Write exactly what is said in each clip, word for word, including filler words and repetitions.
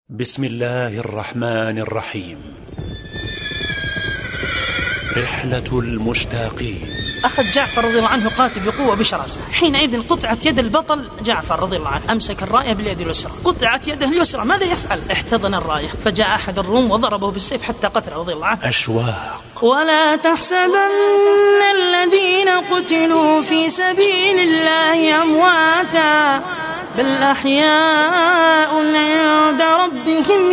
بسم الله الرحمن الرحيم. رحلة المشتاقين. أخذ جعفر رضي الله عنه قاتل بقوة بشراسة. حينئذ قطعت يد البطل جعفر رضي الله عنه، أمسك الراية باليد اليسرى، قطعت يده اليسرى، ماذا يفعل؟ احتضن الراية، فجاء أحد الروم وضربه بالسيف حتى قتل رضي الله عنه. أشواق. ولا تحسبن الذين قتلوا في سبيل الله أمواتا بل أحياء عند ربهم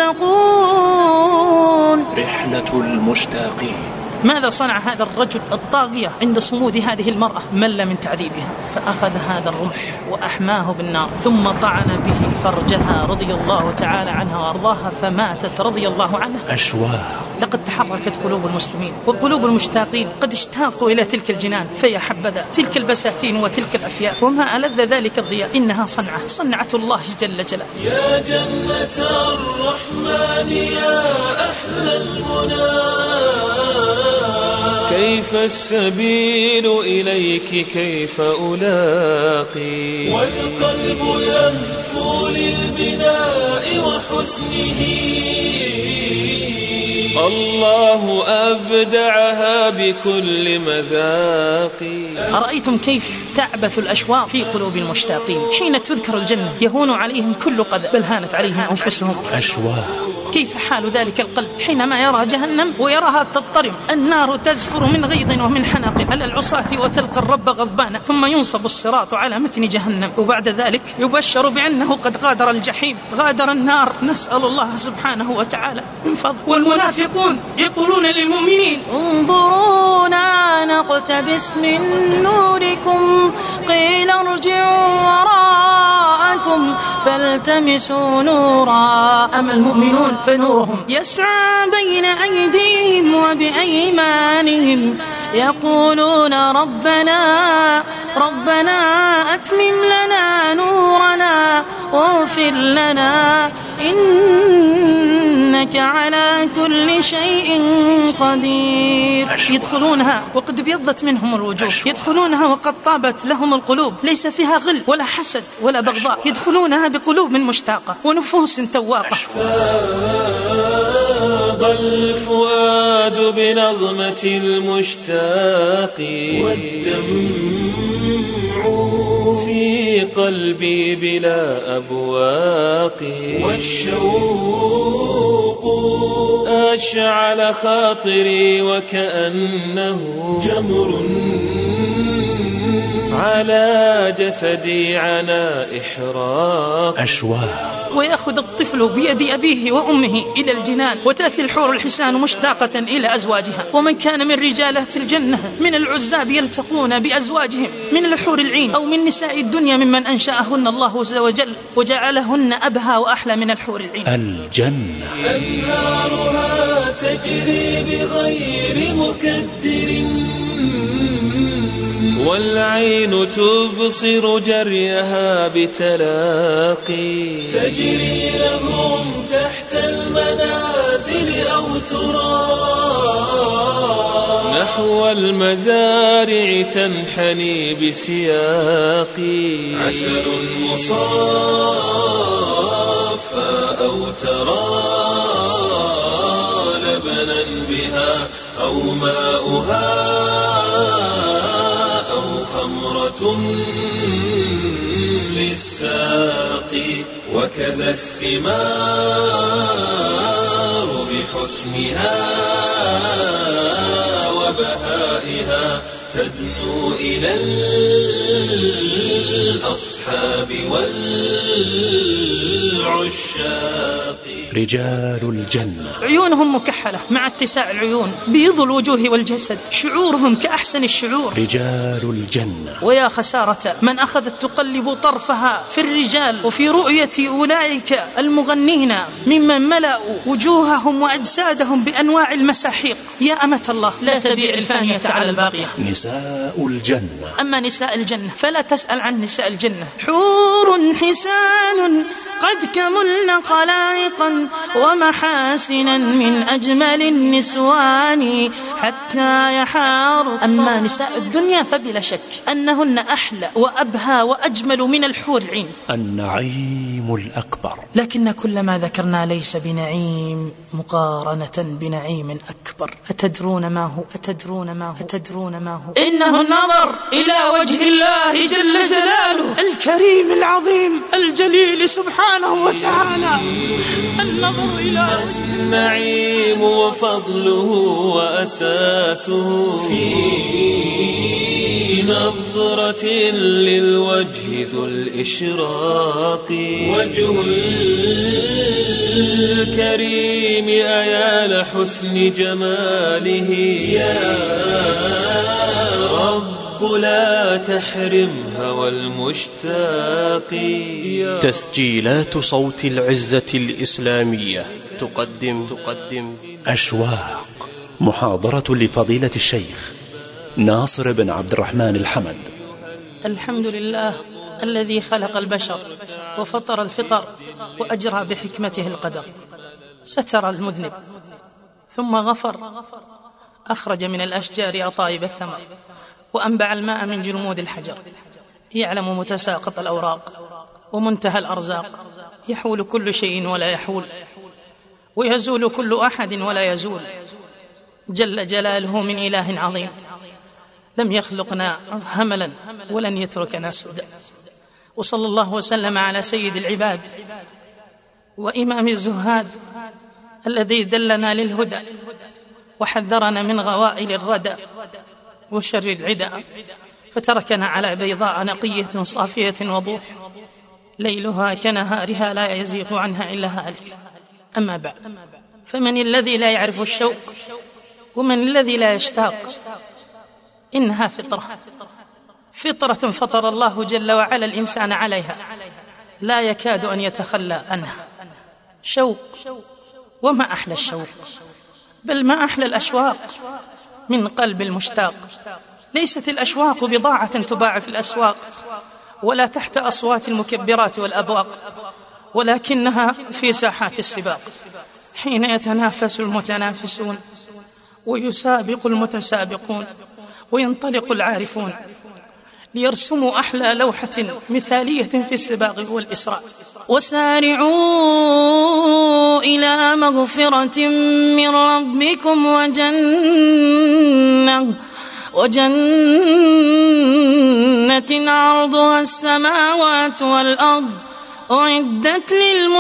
يرزقون. رحلة المشتاقين. ماذا صنع هذا الرجل الطاغية عند صمود هذه المرأة؟ مل من تعذيبها، فأخذ هذا الرمح وأحماه بالنار، ثم طعن به فرجها رضي الله تعالى عنها وأرضاها، فماتت رضي الله عنها. أشواق. لقد تحركت قلوب المسلمين وقلوب المشتاقين، قد اشتاقوا إلى تلك الجنان، فيا حبذا تلك البساتين وتلك الأفياء، وما ألذ ذلك الضياء، إنها صنعة صنعة الله جل جلاله. يا جنة الرحمن يا أحلى المنى، كيف السبيل إليك كيف ألاقي، والقلب يهفو للبناء وحسنه، الله أبدعها بكل مذاق. أرأيتم كيف تعبث الأشواق في قلوب المشتاقين؟ حين تذكر الجنة يهون عليهم كل قذى، بل هانت عليهم أنفسهم. أشواق. كيف حال ذلك القلب حينما يرى جهنم ويراها تضطرم، النار تزفر من غيظ ومن حنق على العصاة وتلقى الرب غضبانا، ثم ينصب الصراط على متن جهنم، وبعد ذلك يبشر بأنه قد غادر الجحيم، غادر النار، نسأل الله سبحانه وتعالى من فضل. والمنافقون يقولون للمؤمنين انظرونا نقتبس من نوركم، قيل ارجعوا وراءكم فالتمسوا نورا. أما المؤمنون فنورهم يسعى بين أيديهم وبأيمانهم، يقولون ربنا ربنا أتمم لنا نورنا واغفر لنا إنك على كل شيء قدير. يدخلونها وقد بيضت منهم الوجوه، يدخلونها وقد طابت لهم القلوب، ليس فيها غل ولا حسد ولا بغضاء، يدخلونها بقلوب مشتاقة ونفوس تواقة. فاض الفؤاد بنغمة المشتاق، والدمع في قلبي بلا أبواق، والشوق أشعل خاطري وكأنه جمر على جسدي عنا إحراق. أشواق. ويأخذ الطفل بيد أبيه وأمه إلى الجنان، وتأتي الحور الحسان مشتاقة إلى أزواجها. ومن كان من رجالات الجنة من العزاب يلتقون بأزواجهم من الحور العين أو من نساء الدنيا ممن أنشأهن الله عز وجل وجعلهن أبهى وأحلى من الحور العين. الجنة. أنهارها تجري بغير مكدر، والعين تبصر جريها بتلاقي، تجري لهم تحت المنازل أو ترى نحو المزارع تنحني بسياقي، عسل مصافى أو ترى لبنا بها أو ماؤها خمرة للساقي، وكذا الثمار بحسنها وبهائها تدنو إلى الأصحاب والعشاق. رجال الجنة. عيونهم مكحلة مع اتساع العيون، بيض الوجوه والجسد، شعورهم كأحسن الشعور. رجال الجنة. ويا خسارة من أخذت تقلب طرفها في الرجال وفي رؤية أولئك المغنين ممن ملأوا وجوههم وأجسادهم بأنواع المساحيق. يا أمة الله لا تبيع الفانية على الباقية. نساء الجنة. أما نساء الجنة فلا تسأل عن نساء الجنة. حور حسان قد كملن خلائقا ومحاسنا من أجمل النسوان حتى يحار. أما نساء الدنيا فبلا شك أنهن أحلى وأبهى وأجمل من الحور العين، النعيم الأكبر. لكن كل ما ذكرنا ليس بنعيم مقارنة بنعيم أكبر. أتدرون ما هو؟ أتدرون ما هو؟ أتدرون ما هو؟ إنه النظر إلى وجه الله جل جلاله الكريم العظيم الجليل سبحانه وتعالى. النظر إلى وجه الله. النعيم وفضله وأساسه في نظرة للوجه ذو الإشراق. وجه الكريم أيال حسن جماله يا رب لا تحرم هوى المشتاق. تسجيلات صوت العزة الإسلامية تقدم تقدم أشواق، محاضرة لفضيلة الشيخ ناصر بن عبد الرحمن الحمد. الحمد لله الذي خلق البشر وفطر الفطر وأجرى بحكمته القدر. ستر المذنب ثم غفر، أخرج من الأشجار أطايب الثمر وأنبع الماء من جلمود الحجر. يعلم متساقط الأوراق ومنتهى الأرزاق. يحول كل شيء ولا يحول، ويزول كل أحد ولا يزول. جل جلاله من إله عظيم لم يخلقنا هملا ولن يتركنا سدى. وصلى الله وسلم على سيد العباد وإمام الزهاد الذي دلنا للهدى وحذرنا من غوائل الردى وشر العدى، فتركنا على بيضاء نقية صافية وضوح ليلها كنهارها لا يزيغ عنها إلا هالك. أما بعد، فمن الذي لا يعرف الشوق ومن الذي لا يشتاق؟ إنها فطرة، فطرة فطر الله جل وعلا الإنسان عليها لا يكاد أن يتخلى عنها. شوق، وما أحلى الشوق، بل ما أحلى الأشواق من قلب المشتاق. ليست الأشواق بضاعة تباع في الأسواق ولا تحت أصوات المكبرات والأبواق، ولكنها في ساحات السباق حين يتنافس المتنافسون ويسابق المتسابقون وينطلق العارفون ليرسموا أحلى لوحة مثالية في السباق والإسراء. وسارعوا إلى مغفرة من ربكم وجنة وجنة عرضها السماوات والأرض أعدت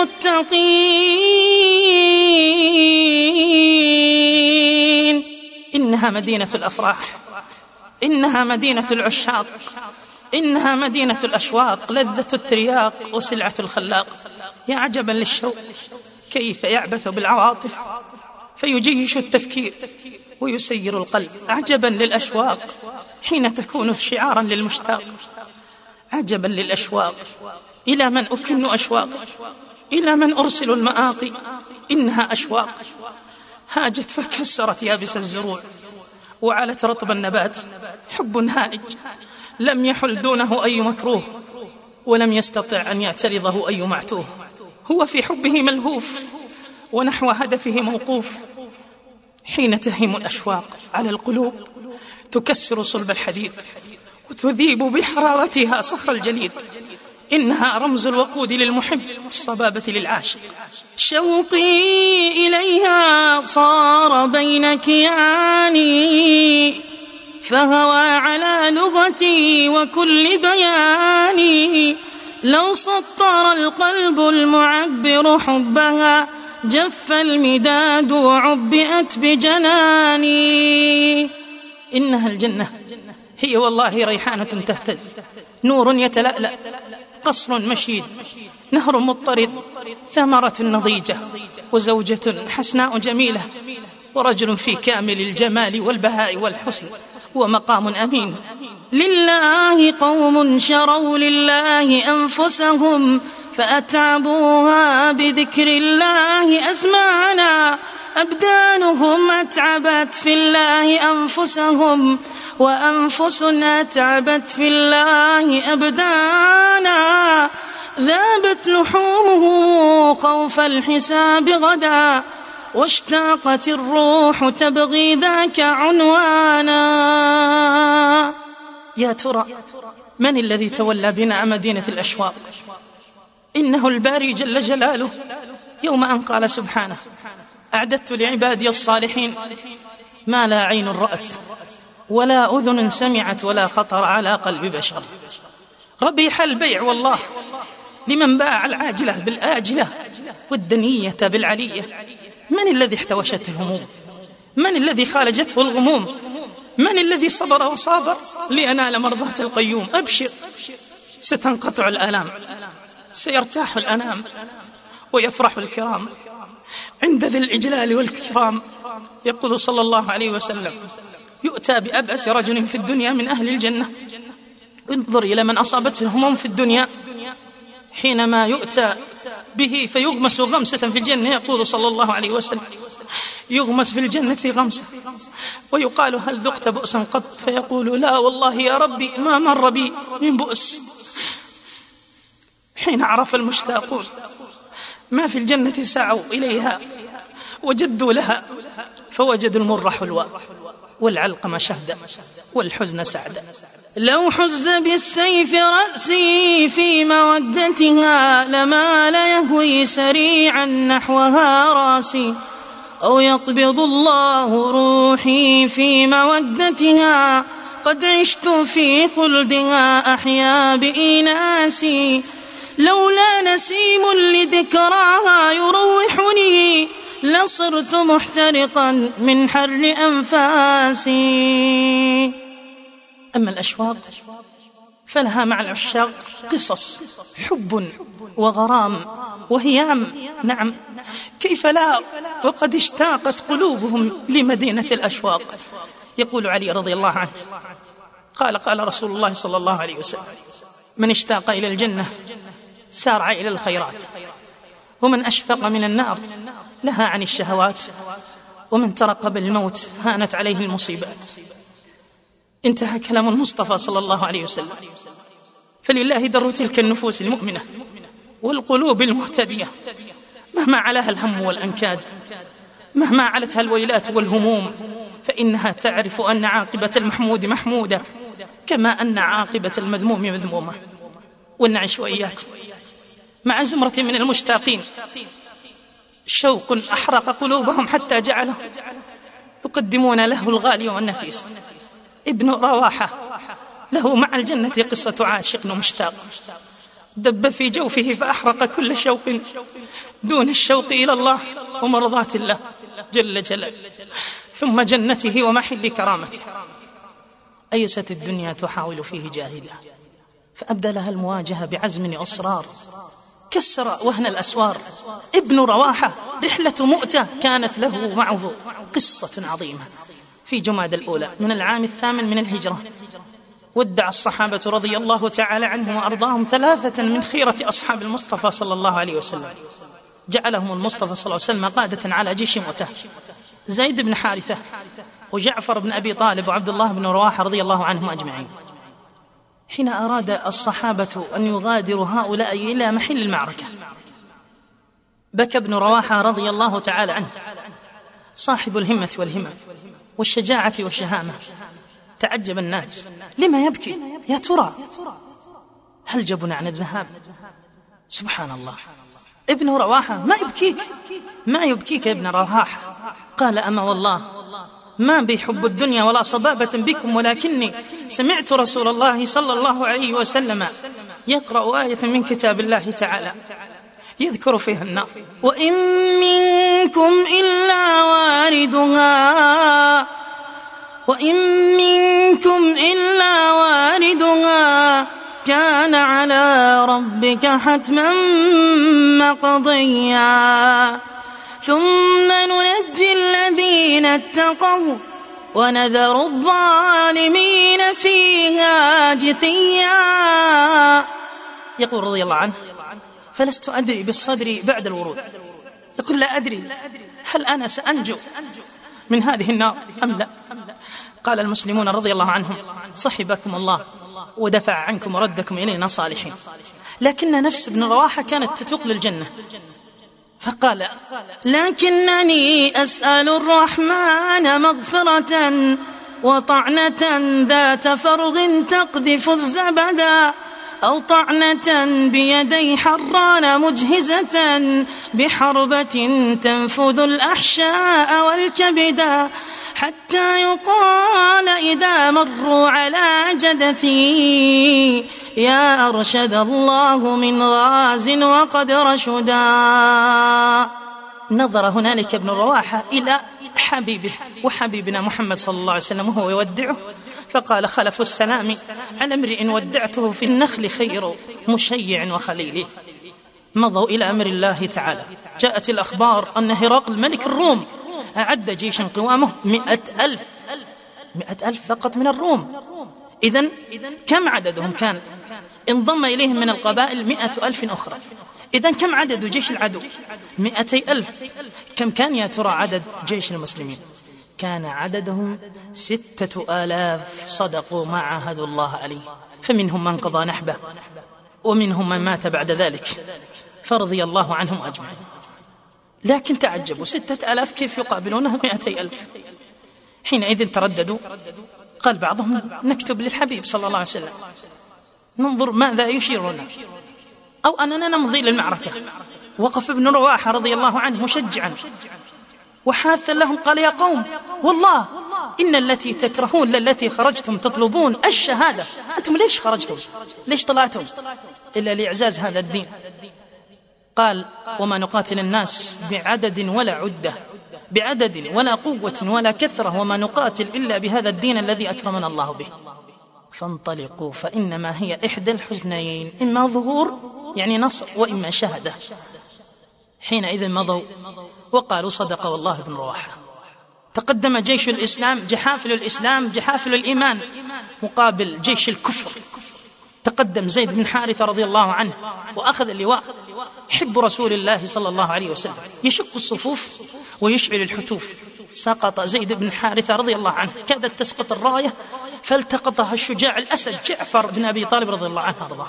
للمتقين. إنها مدينة الأفراح، إنها مدينة العشاق، إنها مدينة الأشواق، لذة الترياق وسلعة الخلاق. يا عجبا للشوق كيف يعبث بالعواطف فيجيش التفكير ويسير القلب. عجبا للأشواق حين تكون شعارا للمشتاق. عجبا للأشواق إلى من أكن أشواق، إلى من أرسل المآقي. إنها أشواق هاجت فكسرت يابس الزروع وعلت رطب النبات. حب هائج لم يحل دونه أي مكروه ولم يستطع أن يعترضه أي معتوه. هو في حبه ملهوف ونحو هدفه موقوف. حين تهيم الأشواق على القلوب تكسر صلب الحديد وتذيب بحرارتها صخر الجليد. إنها رمز الوقود للمحب والصبابة للعاشق. شوقي إليها صار بين كياني فهوى على لغتي وكل بياني. لو سطر القلب المعبر حبها جف المداد وعبئت بجناني. إنها الجنة هي والله ريحانة تهتز، نور يتلألأ، قصر مشيد، نهر مضطرد، ثمرة نضيجة، وزوجة حسناء جميلة، ورجل في كامل الجمال والبهاء والحسن، ومقام أمين. لله قوم شروا لله أنفسهم فأتعبوها بذكر الله أزمانا. أبدانهم أتعبت في الله أنفسهم وأنفس أتعبت في الله أبدانا. ذابت لحومه خوف الحساب غدا، واشتاقت الروح تبغي ذاك عنوانا. يا ترى من الذي تولى بناء مدينة الأشواق؟ إنه الباري جل جلاله، يوم أن قال سبحانه: أعددت لعبادي الصالحين ما لا عين رأت ولا أذن سمعت ولا خطر على قلب بشر. ربيح البيع والله لمن باع العاجلة بالآجلة والدنية بالعلية. من الذي احتوشته الهموم؟ من الذي خالجته الغموم؟ من الذي صبر وصابر لينال مرضاة القيوم؟ أبشر، ستنقطع الآلام، سيرتاح الأنام، ويفرح الكرام عند ذي الإجلال والكرام. يقول صلى الله عليه وسلم: يؤتى بأبأس رجل في الدنيا من أهل الجنة. انظر إلى من أصابته الهموم في الدنيا حينما يؤتى به فيغمس غمسة في الجنة. يقول صلى الله عليه وسلم: يغمس في الجنة غمسة ويقال: هل ذقت بؤسا قط؟ فيقول: لا والله يا ربي ما مر بي من بؤس. حين عرف المشتاقون ما في الجنة سعوا إليها وجدوا لها، فوجدوا المر حلوى والعلقم شهدا والحزن سعدا. لو حز بالسيف رأسي في مودتها لما لا يهوي سريعا نحوها راسي، أو يقبض الله روحي في مودتها قد عشت في خلدها أحيا بإناسي. لولا نسيم لذكراها يروحني لصرت محترقا من حر أنفاسي. أما الأشواق فلها مع العشاق قصص حب وغرام وهيام. نعم، كيف لا وقد اشتاقت قلوبهم لمدينة الأشواق. يقول علي رضي الله عنه: قال قال رسول الله صلى الله عليه وسلم: من اشتاق إلى الجنة سارع إلى الخيرات، ومن أشفق من النار لها عن الشهوات، ومن ترقب الموت هانت عليه المصيبات. انتهى كلام المصطفى صلى الله عليه وسلم. فلله در تلك النفوس المؤمنة والقلوب المهتدية، مهما علاها الهم والأنكاد، مهما علتها الويلات والهموم، فإنها تعرف أن عاقبة المحمود محمودة كما أن عاقبة المذموم مذمومة. ونعيش وإياكم مع زمرة من المشتاقين شوق أحرق قلوبهم حتى جعله يقدمون له الغالي والنفيس. ابن رواحة له مع الجنة قصة عاشق مشتاق دب في جوفه فأحرق كل شوق دون الشوق إلى الله ومرضاة الله جل جلاله، ثم جنته ومحل كرامته. أيست الدنيا تحاول فيه جاهدة، فأبدلها المواجهة بعزم أصرار، كسر وهن الأسوار. ابن رواحة رحلة مؤتة كانت له معه قصة عظيمة. في جماد الأولى من العام الثامن من الهجرة ودع الصحابة رضي الله تعالى عنهم وأرضاهم ثلاثة من خيرة أصحاب المصطفى صلى الله عليه وسلم، جعلهم المصطفى صلى الله عليه وسلم قادة على جيش مؤتة: زيد بن حارثة وجعفر بن أبي طالب وعبد الله بن رواحة رضي الله عنهم أجمعين. حين أراد الصحابة أن يغادروا هؤلاء إلى محل المعركة بكى ابن رواحة رضي الله تعالى عنه، صاحب الهمة والهمة والشجاعة والشهامة. تعجب الناس: لما يبكي يا ترى؟ هل جبن عن الذهاب؟ سبحان الله، ابن رواحة ما يبكيك، ما يبكيك يا ابن رواحة. قال: أما والله ما بي حب الدنيا ولا صبابة بكم، ولكني سمعت رسول الله صلى الله عليه وسلم يقرأ آية من كتاب الله تعالى يذكر فيها النار: وإن منكم إلا واردها وإن منكم إلا واردها كان على ربك حتما مقضيا ثم ننجي الذين اتقوا ونذر الظالمين فيها جثيا. يقول رضي الله عنه: فلست أدري بالصدر بعد الورود. يقول: لا أدري هل أنا سأنجو من هذه النار أم لا. قال المسلمون رضي الله عنهم: صحبكم الله ودفع عنكم وردكم إلينا صالحين. لكن نفس ابن رواحة كانت تتوق للجنة، فقال: لكنني أسأل الرحمن مغفرة وطعنة ذات فرغ تقذف الزبدا، أو طعنة بيدي حران مجهزة بحربة تنفذ الأحشاء والكبدا، حتى يقال إذا مروا على جدثي يا أرشد الله من غاز وقد رشدا. نظر هنالك ابن رواحة إلى حبيبه وحبيبنا محمد صلى الله عليه وسلم وهو يودعه، فقال: خلف السلام على امرئ ودعته في النخل خير مشيع وخليل. مضوا إلى أمر الله تعالى. جاءت الأخبار أن هرقل ملك الروم أعد جيشا قوامه مئة ألف مئة ألف فقط من الروم. إذن كم عددهم كان؟ انضم إليهم من القبائل مئة ألف أخرى. إذن كم عدد جيش العدو؟ مئتي ألف. كم كان يا ترى عدد جيش المسلمين؟ كان عددهم ستة آلاف صدقوا ما عاهدوا الله عليه، فمنهم من قضى نحبه ومنهم من مات بعد ذلك، فرضي الله عنهم أجمعين. لكن تعجبوا، ستة آلاف كيف يقابلونه مئتي ألف؟ حينئذ ترددوا. قال بعضهم: نكتب للحبيب صلى الله عليه وسلم ننظر ماذا يشيرنا، أو أننا نمضي للمعركة. وقف ابن رواحة رضي الله عنه مشجعا وحاثا لهم، قال: يا قوم والله إن التي تكرهون للتي خرجتم تطلبون الشهادة. أنتم ليش خرجتم؟ ليش طلعتم؟ إلا لإعزاز هذا الدين. قال: وما نقاتل الناس بعدد ولا عدة، بعدد ولا قوة ولا كثرة، وما نقاتل إلا بهذا الدين الذي أكرمنا الله به. فانطلقوا فإنما هي إحدى الحسنيين، إما ظهور يعني نصر وإما شهادة. حينئذ مضوا وقالوا: صدق والله ابن رواحة. تقدم جيش الإسلام، جحافل الإسلام، جحافل الإيمان، مقابل جيش الكفر. تقدم زيد بن حارثة رضي الله عنه وأخذ اللواء، حب رسول الله صلى الله عليه وسلم، يشق الصفوف ويشعل الحتوف. سقط زيد بن حارثة رضي الله عنه، كادت تسقط الراية فالتقطها الشجاع الأسد جعفر بن أبي طالب رضي الله عنه وارضاه.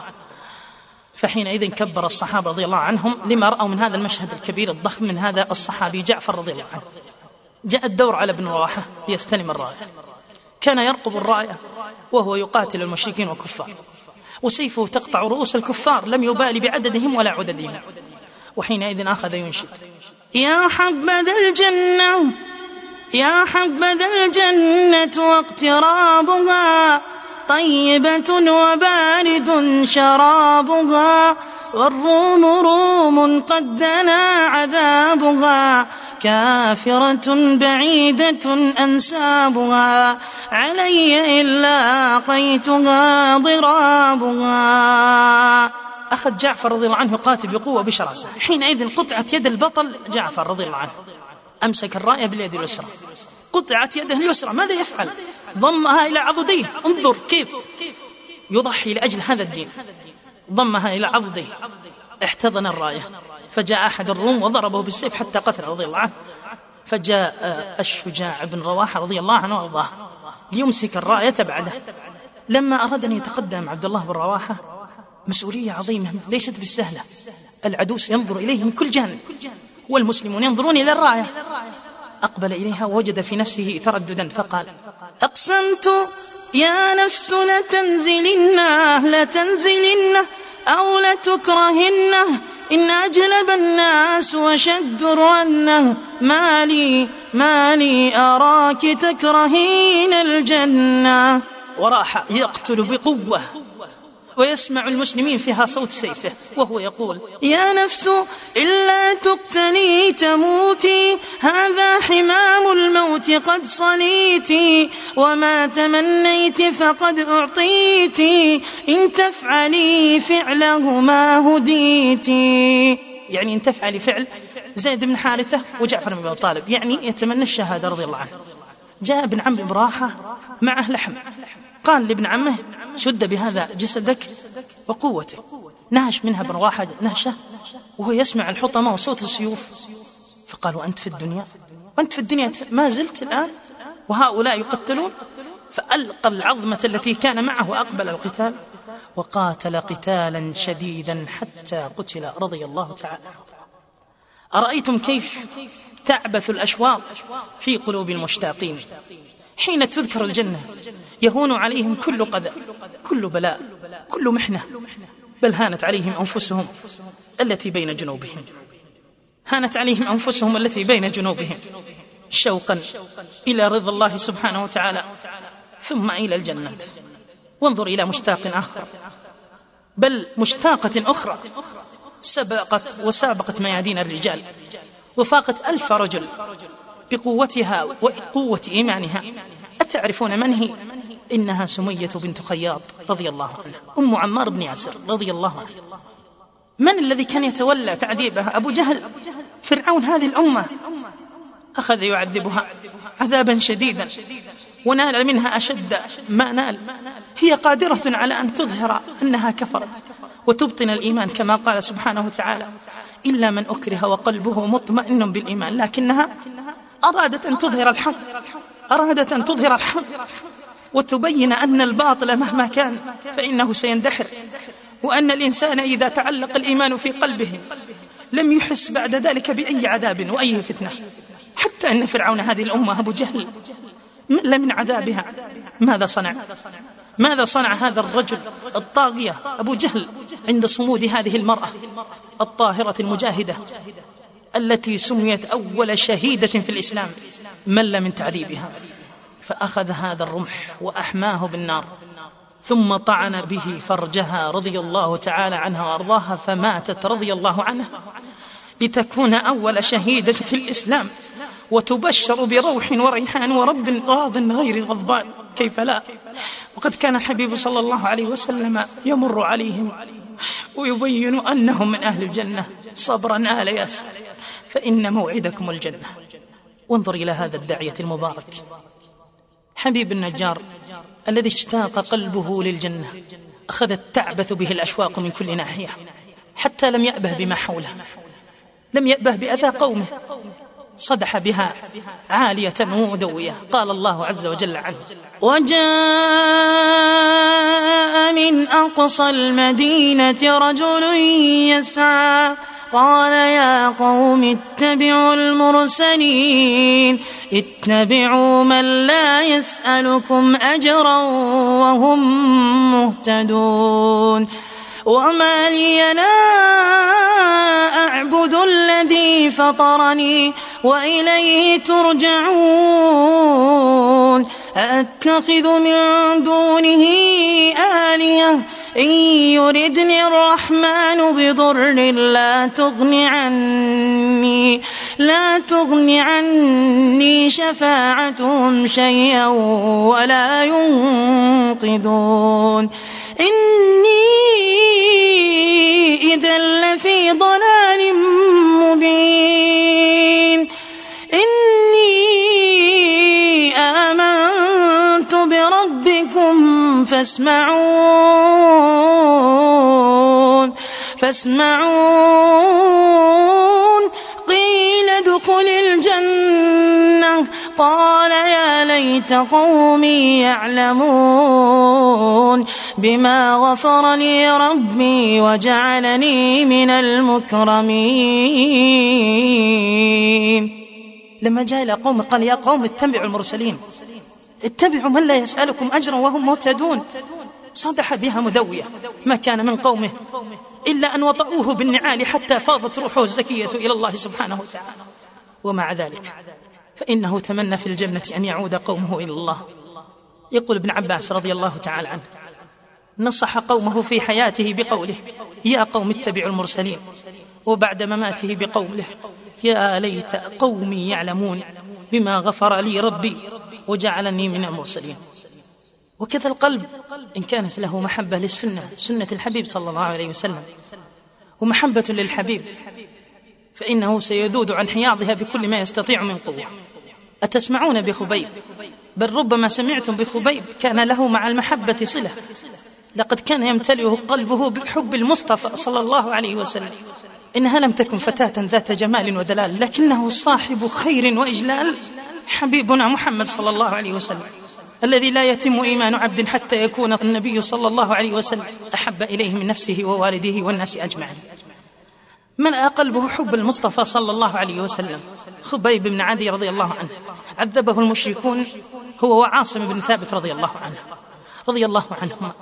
فحينئذ كبر الصحابة رضي الله عنهم لما رأوا من هذا المشهد الكبير الضخم من هذا الصحابي جعفر رضي الله عنه. جاء الدور على ابن رواحة ليستلم الراية. كان يرقب الراية وهو يقاتل المشركين والكفار، وسيفه تقطع رؤوس الكفار، لم يبالي بعددهم ولا عددهم. وحينئذ أخذ ينشد: يا حبذا الجنة يا حبذا الجنة واقترابها، طيبة وبارد شرابها، والروم روم قد دنا عذابها، كافرة بعيدة أنسابها، علي إلا لقيتها ضرابها. أخذ جعفر رضي الله عنه يقاتل بقوة بشراسة. حينئذ قطعت يد البطل جعفر رضي الله عنه، أمسك الراية باليد اليسرى، قطعت يده اليسرى، ماذا يفعل؟ ضمها إلى عضديه. انظر كيف يضحي لأجل هذا الدين، ضمها إلى عضديه، احتضن الراية. فجاء أحد الروم وضربه بالسيف حتى قتل رضي الله عنه. فجاء الشجاع بن رواحة رضي الله عنه وارضاه ليمسك الراية بعده. لما أراد أن يتقدم عبد الله بن رواحة، مسؤولية عظيمة ليست بالسهلة، العدو سينظر إليه من كل جانب والمسلمون ينظرون إلى الراية. أقبل إليها ووجد في نفسه ترددا فقال: أقسمت يا نفس لتنزلنه لتنزلنه أو لتكرهنه، إن أجلب الناس وشد رنه، مالي مالي أراك تكرهين الجنة. وراح يقتل بقوة، ويسمع المسلمين فيها صوت سيفه وهو يقول: يا نفس إلا تقتلي تموتي، هذا حمام الموت قد صليتي، وما تمنيت فقد أعطيتي، إن تفعلي فعله ما هديتي. يعني إن تفعلي فعل زيد بن حارثة وجعفر بن أبي طالب، يعني يتمنى الشهادة رضي الله عنه. جاء ابن عم بن رواحة معه لحم، قال لابن عمه: شد بهذا جسدك وقوته. نهش منها ابن رواحة نهشة وهو يسمع الحطمة وصوت السيوف. فقال: وأنت في الدنيا وأنت في الدنيا ما زلت الآن وهؤلاء يقتلون؟ فألقى العظمة التي كان معه وأقبل القتال، وقاتل قتالا شديدا حتى قتل رضي الله تعالى. أرأيتم كيف تعبث الأشواق في قلوب المشتاقين؟ حين تذكر الجنة يهون عليهم كل قدر، كل بلاء، كل محنة، بل هانت عليهم أنفسهم التي بين جنوبهم، هانت عليهم أنفسهم التي بين جنوبهم شوقا إلى رضا الله سبحانه وتعالى ثم إلى الجنات. وانظر إلى مشتاق آخر، بل مشتاقة أخرى سبقت وسابقت ميادين الرجال وفاقت ألف رجل بقوتها وقوة إيمانها. أتعرفون من هي؟ إنها سمية بنت خياط رضي الله عنها، أم عمار بن ياسر رضي الله عنه. من الذي كان يتولى تعذيبها؟ أبو جهل، فرعون هذه الأمة، أخذ يعذبها عذابا شديدا ونال منها أشد ما نال. هي قادرة على أن تظهر أنها كفرت وتبطن الإيمان كما قال سبحانه وتعالى: إلا من أكره وقلبه مطمئن بالإيمان، لكنها أرادت أن تظهر الحق، أرادت أن تظهر الحق وتبين أن الباطل مهما كان فإنه سيندحر، وأن الإنسان إذا تعلق الإيمان في قلبه لم يحس بعد ذلك بأي عذاب وأي فتنة. حتى أن فرعون هذه الأمة أبو جهل مل من عذابها. ماذا صنع؟ ماذا صنع هذا الرجل الطاغية أبو جهل عند صمود هذه المرأة الطاهرة المجاهدة التي سميت أول شهيدة في الإسلام؟ مل من تعذيبها، فأخذ هذا الرمح وأحماه بالنار ثم طعن به فرجها رضي الله تعالى عنها وأرضاها، فماتت رضي الله عنها لتكون أول شهيدة في الإسلام وتبشر بروح وريحان ورب راض غير غضبان. كيف لا؟ وقد كان الحبيب صلى الله عليه وسلم يمر عليهم ويبين أنهم من أهل الجنة. صبرا آل ياسر فإن موعدكم الجنة. وانظر إلى هذا الداعية المبارك حبيب النجار الذي اشتاق قلبه للجنة، أخذت تعبث به الأشواق من كل ناحية حتى لم يأبه بما حوله، لم يأبه بأذى قومه، صدح بها عالية ومدوية. قال الله عز وجل عنه: وجاء من أقصى المدينة رجل يسعى قال يا قوم اتبعوا المرسلين اتبعوا من لا يسألكم أجرا وهم مهتدون وما لي لا أعبد الذي فطرني وإليه ترجعون أتخذ من دونه آلهة إن يردني الرحمن بضر لا تغن عني لا تغن عني شفاعتهم شيئا ولا ينقذون إني إذا لفي ضلال مبين إني آمنت بربكم فاسمعون فاسمعون قيل ادخل الجنة قال يا ليت قومي يعلمون بما غفر لي ربي وجعلني من المكرمين. لما جاء إلى قوم قال يا قوم اتبعوا المرسلين اتبعوا من لا يسألكم أجرا وهم مهتدون. صدح بها مدوية، ما كان من قومه إلا أن وطئوه بالنعال حتى فاضت روحه الزكية إلى الله سبحانه وتعالى. ومع ذلك فإنه تمنى في الجنة أن يعود قومه إلى الله. يقول ابن عباس رضي الله تعالى عنه نصح قومه في حياته بقوله يا قوم اتبعوا المرسلين، وبعد مماته بقوله يا ليت قومي يعلمون بما غفر لي ربي وجعلني من المرسلين. وكذا القلب إن كانت له محبة للسنة سنة الحبيب صلى الله عليه وسلم ومحبة للحبيب فإنه سيذود عن حياضها بكل ما يستطيع من قوة. أتسمعون بخبيب؟ بل ربما سمعتم بخبيب كان له مع المحبة صلة، لقد كان يمتلئه قلبه بحب المصطفى صلى الله عليه وسلم. إنها لم تكن فتاة ذات جمال ودلال، لكنه صاحب خير وإجلال حبيبنا محمد صلى الله عليه وسلم. الذي لا يتم إيمان عبد حتى يكون النبي صلى الله عليه وسلم أحب إليه من نفسه ووالده والناس أجمعين. ملأ قلبه حب المصطفى صلى الله عليه وسلم. خبيب بن عدي رضي الله عنه عذبه المشركون هو وعاصم بن ثابت رضي الله عنه رضي الله عنهما،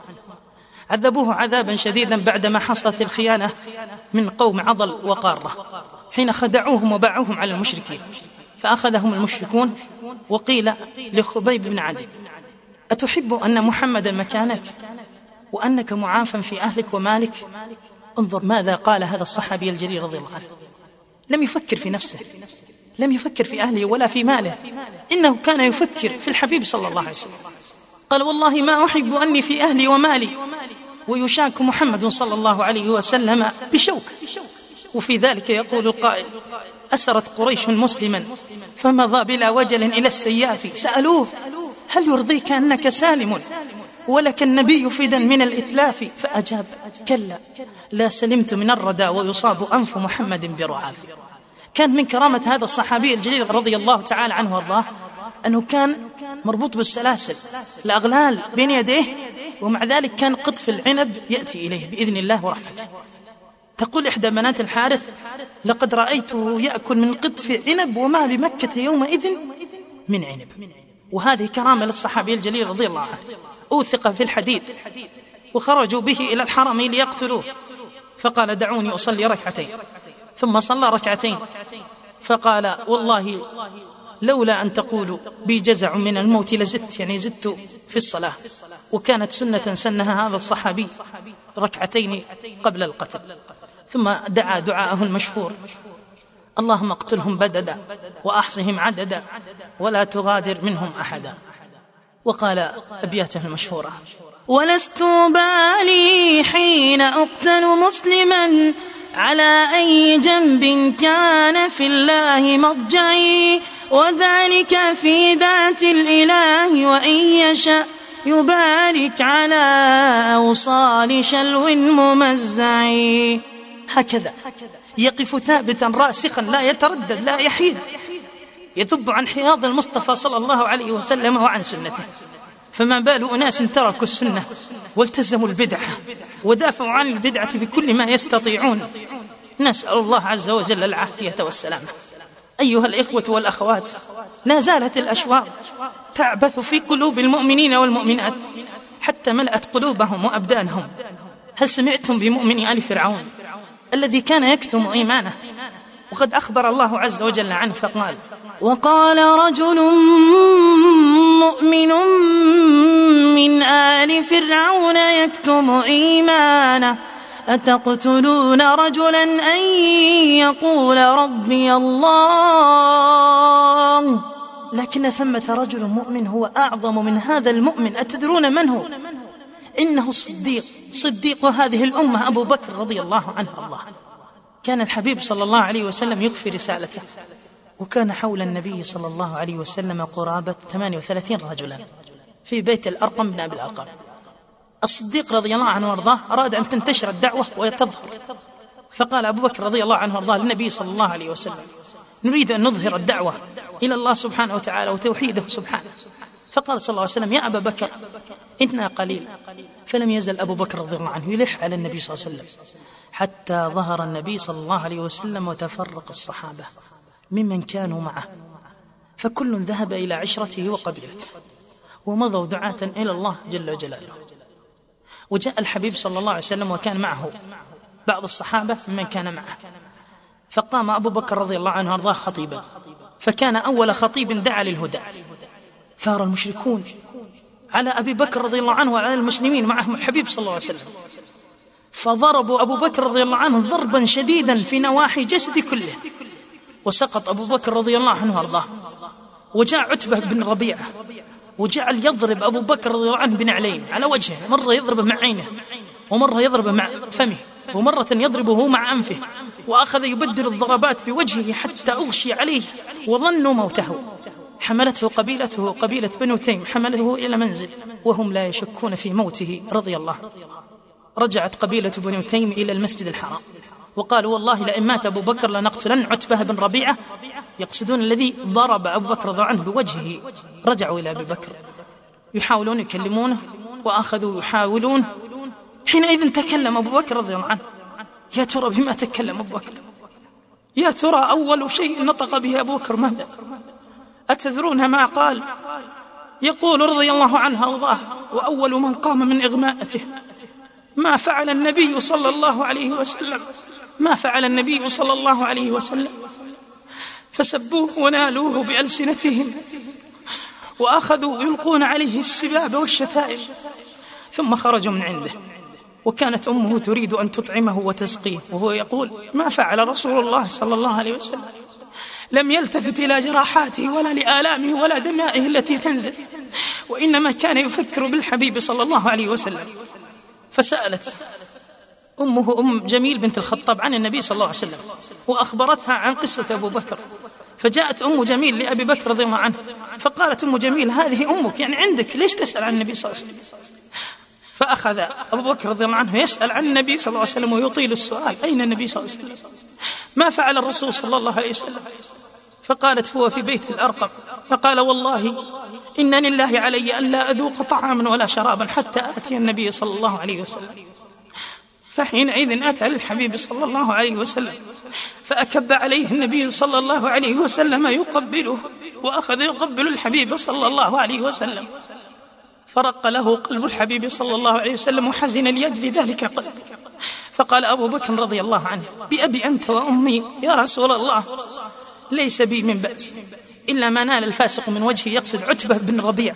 عذبوه عذابا شديدا بعدما حصلت الخيانة من قوم عضل وقارة حين خدعوهم وباعوهم على المشركين، فأخذهم المشركون وقيل لخبيب بن عدي: أتحب أن محمدا مكانك وأنك معافى في أهلك ومالك؟ انظر ماذا قال هذا الصحابي الجليل رضي الله عنه. لم يفكر في نفسه، لم يفكر في أهله ولا في ماله، إنه كان يفكر في الحبيب صلى الله عليه وسلم. قال: والله ما أحب أني في أهلي ومالي ويشاك محمد صلى الله عليه وسلم بشوك. وفي ذلك يقول القائل: أسرت قريش مسلما فمضى بلا وجل إلى السياف، سألوه: هل يرضيك أنك سالم ولك النبي فدا من الإتلاف؟ فأجاب: كلا، لا سلمت من الردى ويصاب أنف محمد برعاف. كان من كرامة هذا الصحابي الجليل رضي الله تعالى عنه وارضاه أنه كان مربوط بالسلاسل، الأغلال بين يديه، ومع ذلك كان قطف العنب يأتي إليه بإذن الله ورحمته. تقول إحدى بنات الحارث: لقد رأيته يأكل من قطف عنب وما بمكة يومئذ من عنب. وهذه كرامة للصحابي الجليل رضي الله عنه. أوثق في الحديد وخرجوا به إلى الحرم ليقتلوه، فقال: دعوني أصلي ركعتين. ثم صلى ركعتين فقال: والله لولا أن تقولوا بي جزع من الموت لزدت، يعني زدت في الصلاة. وكانت سنة سنها هذا الصحابي ركعتين قبل القتل. ثم دعا دعاءه المشهور: اللهم اقتلهم بددا وأحصهم عددا ولا تغادر منهم أحدا. وقال أبياته المشهورة: ولست بالي حين أقتل مسلما على أي جنب كان في الله مضجعي، وذلك في ذات الإله وإن يشاء يبارك على أوصال شلو ممزعي. هكذا يقف ثابتا راسخا لا يتردد لا يحيد، يذب عن حياض المصطفى صلى الله عليه وسلم وعن سنته. فما بال أناس تركوا السنة والتزموا البدعة ودافعوا عن البدعة بكل ما يستطيعون. نسأل الله عز وجل العافية والسلامة. أيها الإخوة والأخوات، لا زالت الأشواق تعبث في قلوب المؤمنين والمؤمنات حتى ملأت قلوبهم وأبدانهم. هل سمعتم بمؤمن آل فرعون الذي كان يكتم إيمانه؟ وقد أخبر الله عز وجل عنه فقال: وقال رجل مؤمن من آل فرعون يكتم إيمانه أتقتلون رجلا أن يقول ربي الله؟ لكن ثمة رجل مؤمن هو أعظم من هذا المؤمن. أتدرون من هو؟ إنه الصديق، صديق هذه الأمة، أبو بكر رضي الله عنه الله. كان الحبيب صلى الله عليه وسلم يخفي رسالته، وكان حول النبي صلى الله عليه وسلم قرابة ثمانية وثلاثين رجلا في بيت الأرقم بن أبي الأرقم. الصديق رضي الله عنه وارضاه أراد أن تنتشر الدعوة ويتظهر، فقال أبو بكر رضي الله عنه وارضاه للنبي صلى الله عليه وسلم: نريد أن نظهر الدعوة إلى الله سبحانه وتعالى وتوحيده سبحانه. فقال صلى الله عليه وسلم: يا أبا بكر إننا قليل. فلم يزل أبو بكر رضي الله عنه يلح على النبي صلى الله عليه وسلم حتى ظهر النبي صلى الله عليه وسلم وتفرق الصحابة ممن كانوا معه، فكل ذهب إلى عشرته وقبيلته ومضوا دعاة إلى الله جل جلاله. وجاء الحبيب صلى الله عليه وسلم وكان معه بعض الصحابة ممن كان معه، فقام أبو بكر رضي الله عنه وارضاه خطيبا، فكان أول خطيب دعا للهدى. ثار المشركون على أبي بكر رضي الله عنه وعلى المسلمين معهم الحبيب صلى الله عليه وسلم، فضربوا أبو بكر رضي الله عنه ضربا شديدا في نواحي جسد كله، وسقط أبو بكر رضي الله عنه وارضاه. وجاء عتبة بن ربيعة وجعل يضرب أبو بكر رضي الله عنه بنعلين على وجهه، مرة يضربه مع عينه ومرة يضربه مع فمه ومرة يضربه مع أنفه، وأخذ يبدل الضربات بوجهه حتى أغشي عليه وظنوا موته. حملته قبيلته قبيلة بنو تيم، حمله إلى منزل وهم لا يشكون في موته رضي الله. رجعت قبيلة بنو تيم إلى المسجد الحرام وقالوا: والله لئن مات أبو بكر لنقتلن عتبة بن ربيعة، يقصدون الذي ضرب أبو بكر رضي عنه بوجهه. رجعوا إلى أبي بكر يحاولون يكلمونه وأخذوا يحاولون. حينئذ تكلم أبو بكر رضي الله عنه. يا ترى بما تكلم أبو بكر؟ يا ترى أول شيء نطق به أبو بكر ماذا؟ أتذرون ما قال؟ يقول رضي الله عنه وارضاه: وأول من قام من إغماءته ما فعل النبي صلى الله عليه وسلم ما فعل النبي صلى الله عليه وسلم فسبوه ونالوه بألسنتهم وأخذوا يلقون عليه السباب والشتائم، ثم خرجوا من عنده، وكانت أمه تريد أن تطعمه وتسقيه، وهو يقول: ما فعل رسول الله صلى الله عليه وسلم، لم يلتفت إلى جراحاته ولا لآلامه ولا دمائه التي تنزل، وإنما كان يفكر بالحبيب صلى الله عليه وسلم. فسألت أمه أم جميل بنت الخطاب عن النبي صلى الله عليه وسلم، وأخبرتها عن قصة أبو بكر. فجاءت أم جميل لأبي بكر رضي الله عنه فقالت أم جميل: هذه أمك، يعني عندك، ليش تسأل عن النبي صلى الله عليه وسلم؟ فأخذ أبو بكر رضي الله عنه يسأل عن النبي صلى الله عليه وسلم ويطيل السؤال: أين النبي صلى الله عليه وسلم؟ ما فعل الرسول صلى الله عليه وسلم؟ فقالت: هو في بيت الأرقم. فقال: والله إن لله علي أن لا أذوق طعاما ولا شرابا حتى آتي النبي صلى الله عليه وسلم. فحينئذ أتى للحبيب صلى الله عليه وسلم فأكب عليه النبي صلى الله عليه وسلم يقبله، وأخذ يقبل الحبيب صلى الله عليه وسلم، فرق له قلب الحبيب صلى الله عليه وسلم وحزن لأجل ذلك قلبه. فقال أبو بكر رضي الله عنه: بأبي أنت وأمي يا رسول الله، ليس بي من بأس إلا ما نال الفاسق من وجهه، يقصد عتبة بن ربيعة.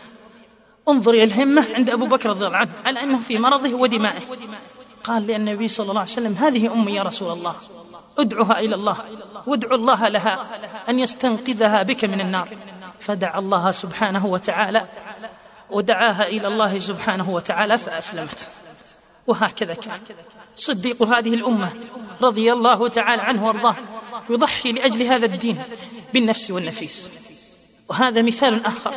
انظر إلى الهمة عند أبو بكر رضي الله عنه على أنه في مرضه ودمائه. قال للنبي صلى الله عليه وسلم: هذه أمي يا رسول الله، ادعها إلى الله وادعو الله لها أن يستنقذها بك من النار. فدعا الله سبحانه وتعالى ودعاها إلى الله سبحانه وتعالى فأسلمت. وهكذا كان صديق هذه الأمة رضي الله تعالى عنه وارضاه يضحي لأجل هذا الدين بالنفس والنفيس. وهذا مثال آخر،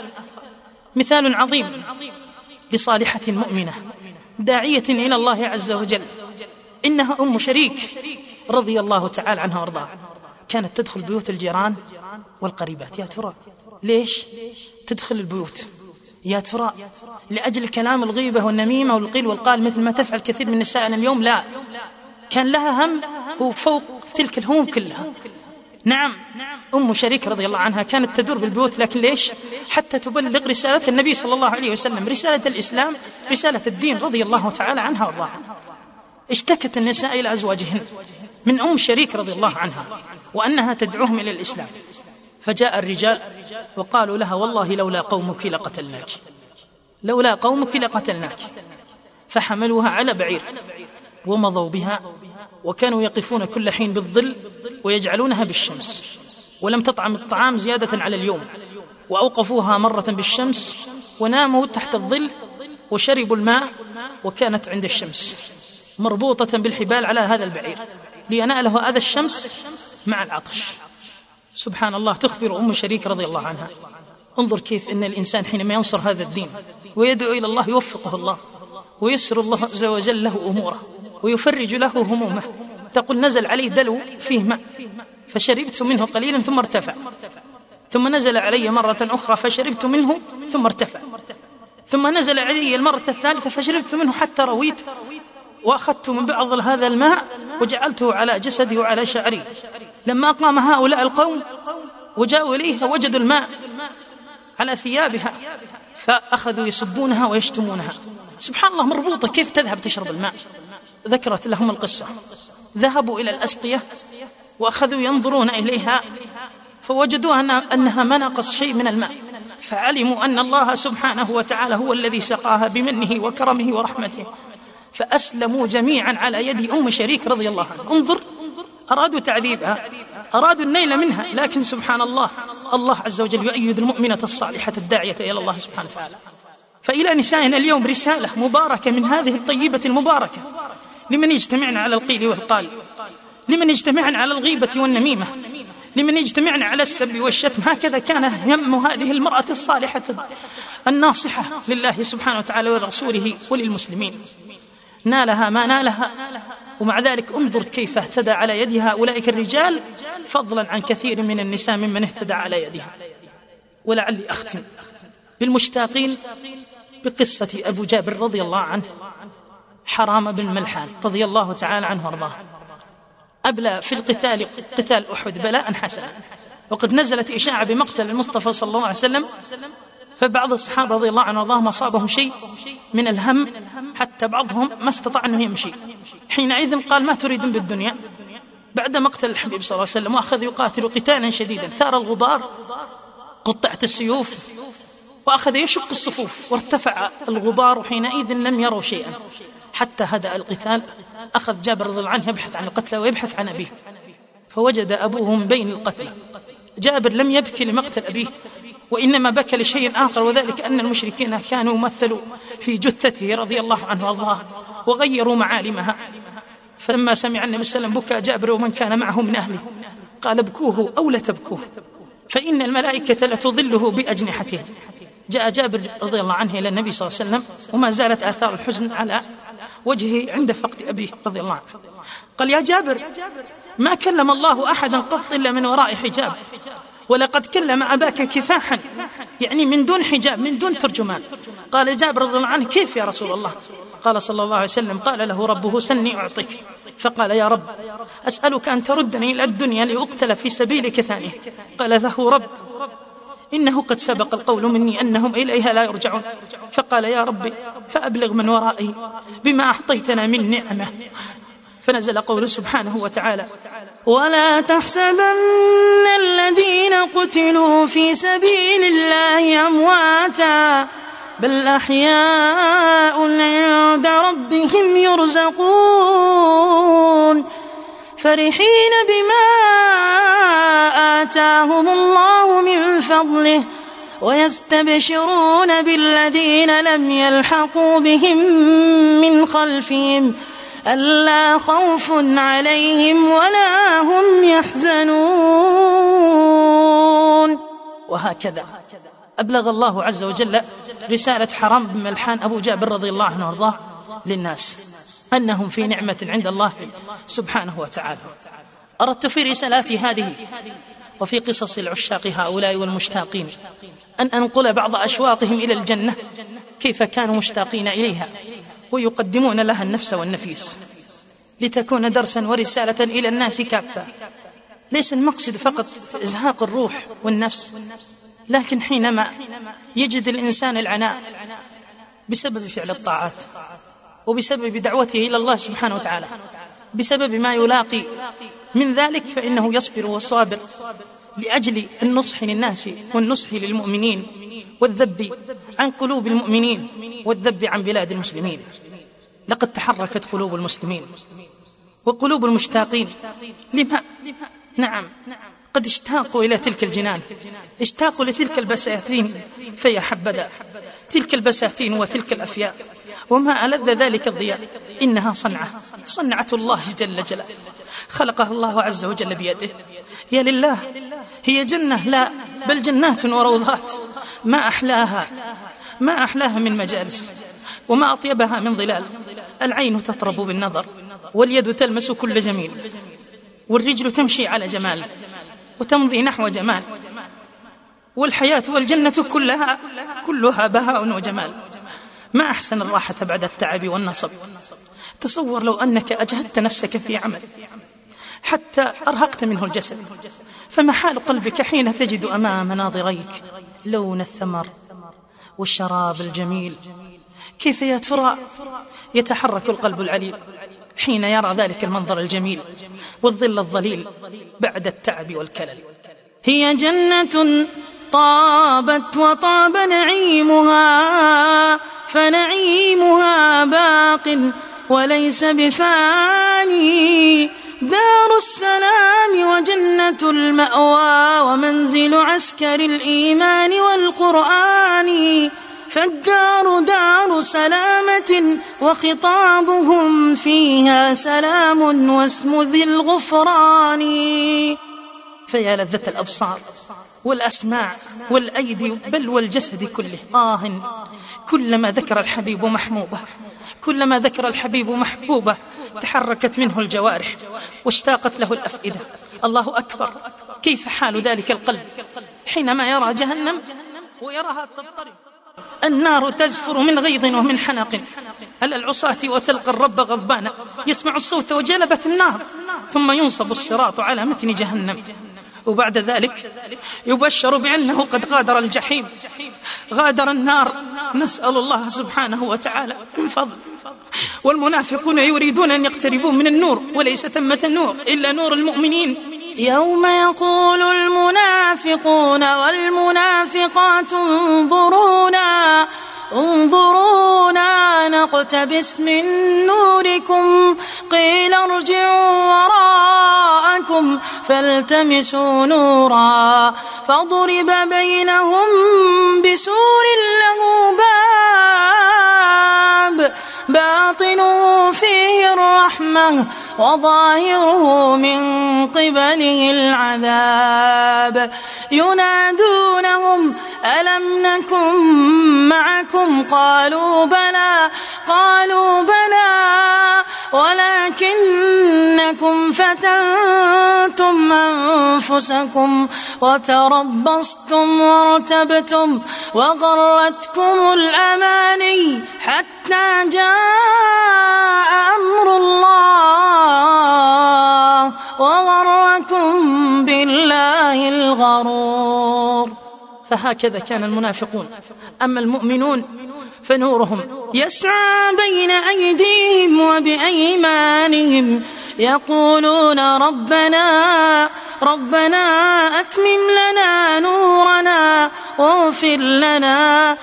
مثال عظيم لصالحة مؤمنة داعية إلى الله عز وجل. إنها أم شريك رضي الله تعالى عنها وارضاها، كانت تدخل بيوت الجيران والقريبات. يا ترى ليش تدخل البيوت؟ يا ترى لأجل كلام الغيبة والنميمة والقيل والقال مثل ما تفعل كثير من نسائنا اليوم؟ لا، كان لها هم هو فوق تلك الهموم كلها. نعم، أم شريك رضي الله عنها كانت تدور بالبيوت، لكن ليش؟ حتى تبلغ رسالة النبي صلى الله عليه وسلم، رسالة الإسلام، رسالة الدين، رضي الله تعالى عنها وارضاها. اشتكت النساء إلى أزواجهن من أم شريك رضي الله عنها وأنها تدعوهم إلى الإسلام. فجاء الرجال وقالوا لها: والله لولا قومك لقتلناك، لولا قومك لقتلناك. فحملوها على بعير ومضوا بها، وكانوا يقفون كل حين بالظل ويجعلونها بالشمس، ولم تطعم الطعام زيادة على اليوم، وأوقفوها مرة بالشمس وناموا تحت الظل وشربوا الماء، وكانت عند الشمس مربوطة بالحبال على هذا البعير ليناله أذى الشمس مع العطش. سبحان الله. تخبر أم شريك رضي الله عنها: انظر كيف إن الإنسان حينما ينصر هذا الدين ويدعو إلى الله يوفقه الله ويسر الله عز وجل له أموره ويفرج له همومه. تقول: نزل علي دلو فيه ماء فشربت منه قليلا ثم ارتفع، ثم نزل علي مرة أخرى فشربت منه ثم ارتفع، ثم نزل علي المرة الثالثة فشربت منه حتى رويت، وأخذت من بعض هذا الماء وجعلته على جسدي وعلى شعري. لما قام هؤلاء القوم وجاءوا إليها وجدوا الماء على ثيابها فأخذوا يسبونها ويشتمونها. سبحان الله، مربوطة، كيف تذهب تشرب الماء؟ ذكرت لهم القصة، ذهبوا إلى الأسقية وأخذوا ينظرون إليها فوجدوا أنها ما نقص شيء من الماء، فعلموا أن الله سبحانه وتعالى هو الذي سقاها بمنه وكرمه ورحمته، فأسلموا جميعا على يد أم شريك رضي الله عنها. انظر، أرادوا تعذيبها، أرادوا النيل منها، لكن سبحان الله، الله عز وجل يؤيد المؤمنة الصالحة الداعية إلى الله سبحانه وتعالى. فإلى نسائنا اليوم رسالة مباركة من هذه الطيبة المباركة لمن يجتمعن على القيل والقال، لمن يجتمعن على الغيبة والنميمة، لمن يجتمعن على السب والشتم. هكذا كان هم هذه المرأة الصالحة الناصحة لله سبحانه وتعالى ورسوله وللمسلمين. نالها ما نالها، ومع ذلك انظر كيف اهتدى على يدها أولئك الرجال، فضلا عن كثير من النساء ممن اهتدى على يدها. ولعلي أختم بالمشتاقين بقصة أبو جابر رضي الله عنه، حرام بن ملحان رضي الله تعالى عنه وارضاه، أبلى في القتال قتال أحد بلاء حسنا، وقد نزلت إشاعة بمقتل المصطفى صلى الله عليه وسلم، فبعض الصحابة رضي الله عنه وارضاهم أصابهم شيء من الهم حتى بعضهم ما استطاع أنه يمشي. حينئذ قال: ما تريدون بالدنيا؟ بعد مقتل الحبيب صلى الله عليه وسلم وأخذ يقاتل قتالا شديدا، ثار الغبار، قطعت السيوف، وأخذ يشق الصفوف، وارتفع الغبار، حينئذ لم يروا شيئا حتى هدأ القتال. أخذ جابر رضي الله عنه يبحث عن القتلى ويبحث عن أبيه، فوجد أبوه من بين القتلى. جابر لم يبكي لمقتل أبيه، وإنما بكى لشيء آخر، وذلك أن المشركين كانوا مثلوا في جثته رضي الله عنه وارضاه وغيروا معالمها. فلما سمع النبي صلى الله عليه وسلم بكى جابر ومن كان معه من أهله، قال: ابكوه أو لا تبكوه، فإن الملائكة لتظله بأجنحتها. جاء جابر رضي الله عنه إلى النبي صلى الله عليه وسلم وما زالت آثار الحزن على وجهه عند فقد أبيه رضي الله عنه. قال: يا جابر، ما كلم الله أحدا قط إلا من وراء حجاب، ولقد كلم أباك كفاحا، يعني من دون حجاب، من دون ترجمان. قال جابر رضي الله عنه: كيف يا رسول الله؟ قال صلى الله عليه وسلم: قال له ربه: سني أعطيك. فقال: يا رب، أسألك أن تردني إلى الدنيا لأقتل في سبيلك ثانية. قال له: رب، إنه قد سبق القول مني أنهم إليها لا يرجعون. فقال: يا رب، فأبلغ من ورائي بما أعطيتنا من نعمة. فنزل قوله سبحانه وتعالى: ولا تحسبن الذين قتلوا في سبيل الله أمواتا بل أحياء عند ربهم يرزقون فرحين بما آتاهم الله من فضله ويستبشرون بالذين لم يلحقوا بهم من خلفهم ألا خوف عليهم ولا هم يحزنون. وهكذا أبلغ الله عز وجل رسالة حرام بن ملحان أبو جابر رضي الله عنه وارضاه للناس أنهم في نعمة عند الله سبحانه وتعالى. أردت في رسالاتي هذه وفي قصص العشاق هؤلاء والمشتاقين أن أنقل بعض أشواقهم إلى الجنة، كيف كانوا مشتاقين إليها ويقدمون لها النفس والنفيس، لتكون درسا ورسالة إلى الناس كافة. ليس المقصد فقط إزهاق الروح والنفس، لكن حينما يجد الإنسان العناء بسبب فعل الطاعات وبسبب دعوته إلى الله سبحانه وتعالى، بسبب ما يلاقي من ذلك، فإنه يصبر وصابر لأجل النصح للناس والنصح للمؤمنين والذب عن قلوب المؤمنين والذب عن بلاد المسلمين. لقد تحركت قلوب المسلمين وقلوب المشتاقين لما نعم قد اشتاقوا إلى تلك الجنان، اشتاقوا لتلك البساتين، فيا حبذا تلك البساتين وتلك الأفياء وما ألذ ذلك الضياء. إنها صنعة صنعة الله جل جلاله، خلقها الله عز وجل بيده. يا لله، هي جنة، لا بل جنات وروضات، ما أحلاها ما أحلاها من مجالس، وما أطيبها من ظلال. العين تطرب بالنظر، واليد تلمس كل جميل، والرجل تمشي على جمال وتمضي نحو جمال، والحياة والجنة كلها كلها بهاء وجمال. ما أحسن الراحة بعد التعب والنصب. تصور لو أنك أجهدت نفسك في عمل حتى أرهقت منه الجسد، فما حال قلبك حين تجد أمام ناظريك لون الثمر والشراب الجميل؟ كيف يا ترى يتحرك القلب العليل حين يرى ذلك المنظر الجميل والظل الظليل بعد التعب والكلل؟ هي جنة طابت وطاب نعيمها، فنعيمها باق وليس بفاني، دار السلام وجنة المأوى ومنزل عسكر الإيمان والقرآن، فالدار دار سلامة وخطابهم فيها سلام واسم ذي الغفران. فيا لذة الأبصار والأسماع والأيدي بل والجسد كله، آه كلما ذكر الحبيب محموبة، كلما ذكر الحبيب محبوبة تحركت منه الجوارح واشتاقت له الأفئدة. الله أكبر، كيف حال ذلك القلب حينما يرى جهنم ويراها تضطرب. النار تزفر من غيظ ومن حنق على العصاة وتلقى الرب غضبانا. يسمع الصوت وجلبت النار، ثم ينصب الصراط على متن جهنم، وبعد ذلك يبشر بأنه قد غادر الجحيم، غادر النار. نسأل الله سبحانه وتعالى من فضل. والمنافقون يريدون أن يقتربوا من النور، وليس ثمة نور إلا نور المؤمنين. يوم يقول المنافقون والمنافقات انظرونا انظرونا نقتبس من نوركم قيل ارجعوا وراءكم فالتمسوا نورا فضرب بينهم بسور له باب باطنه فيه الرحمة وظاهره من قبله العذاب ينادونهم ألم نكن معكم قالوا بلى قالوا بلى ولكنكم فتنتم أنفسكم وتربصتم وارتبتم وغرتكم الأماني حتى جاء أمر الله وغركم بالله الغرور. فهكذا كان المنافقون. أما المؤمنون فنورهم يسعى بين أيديهم وبأيمانهم يقولون ربنا ربنا أتمم لنا نورنا واغفر لنا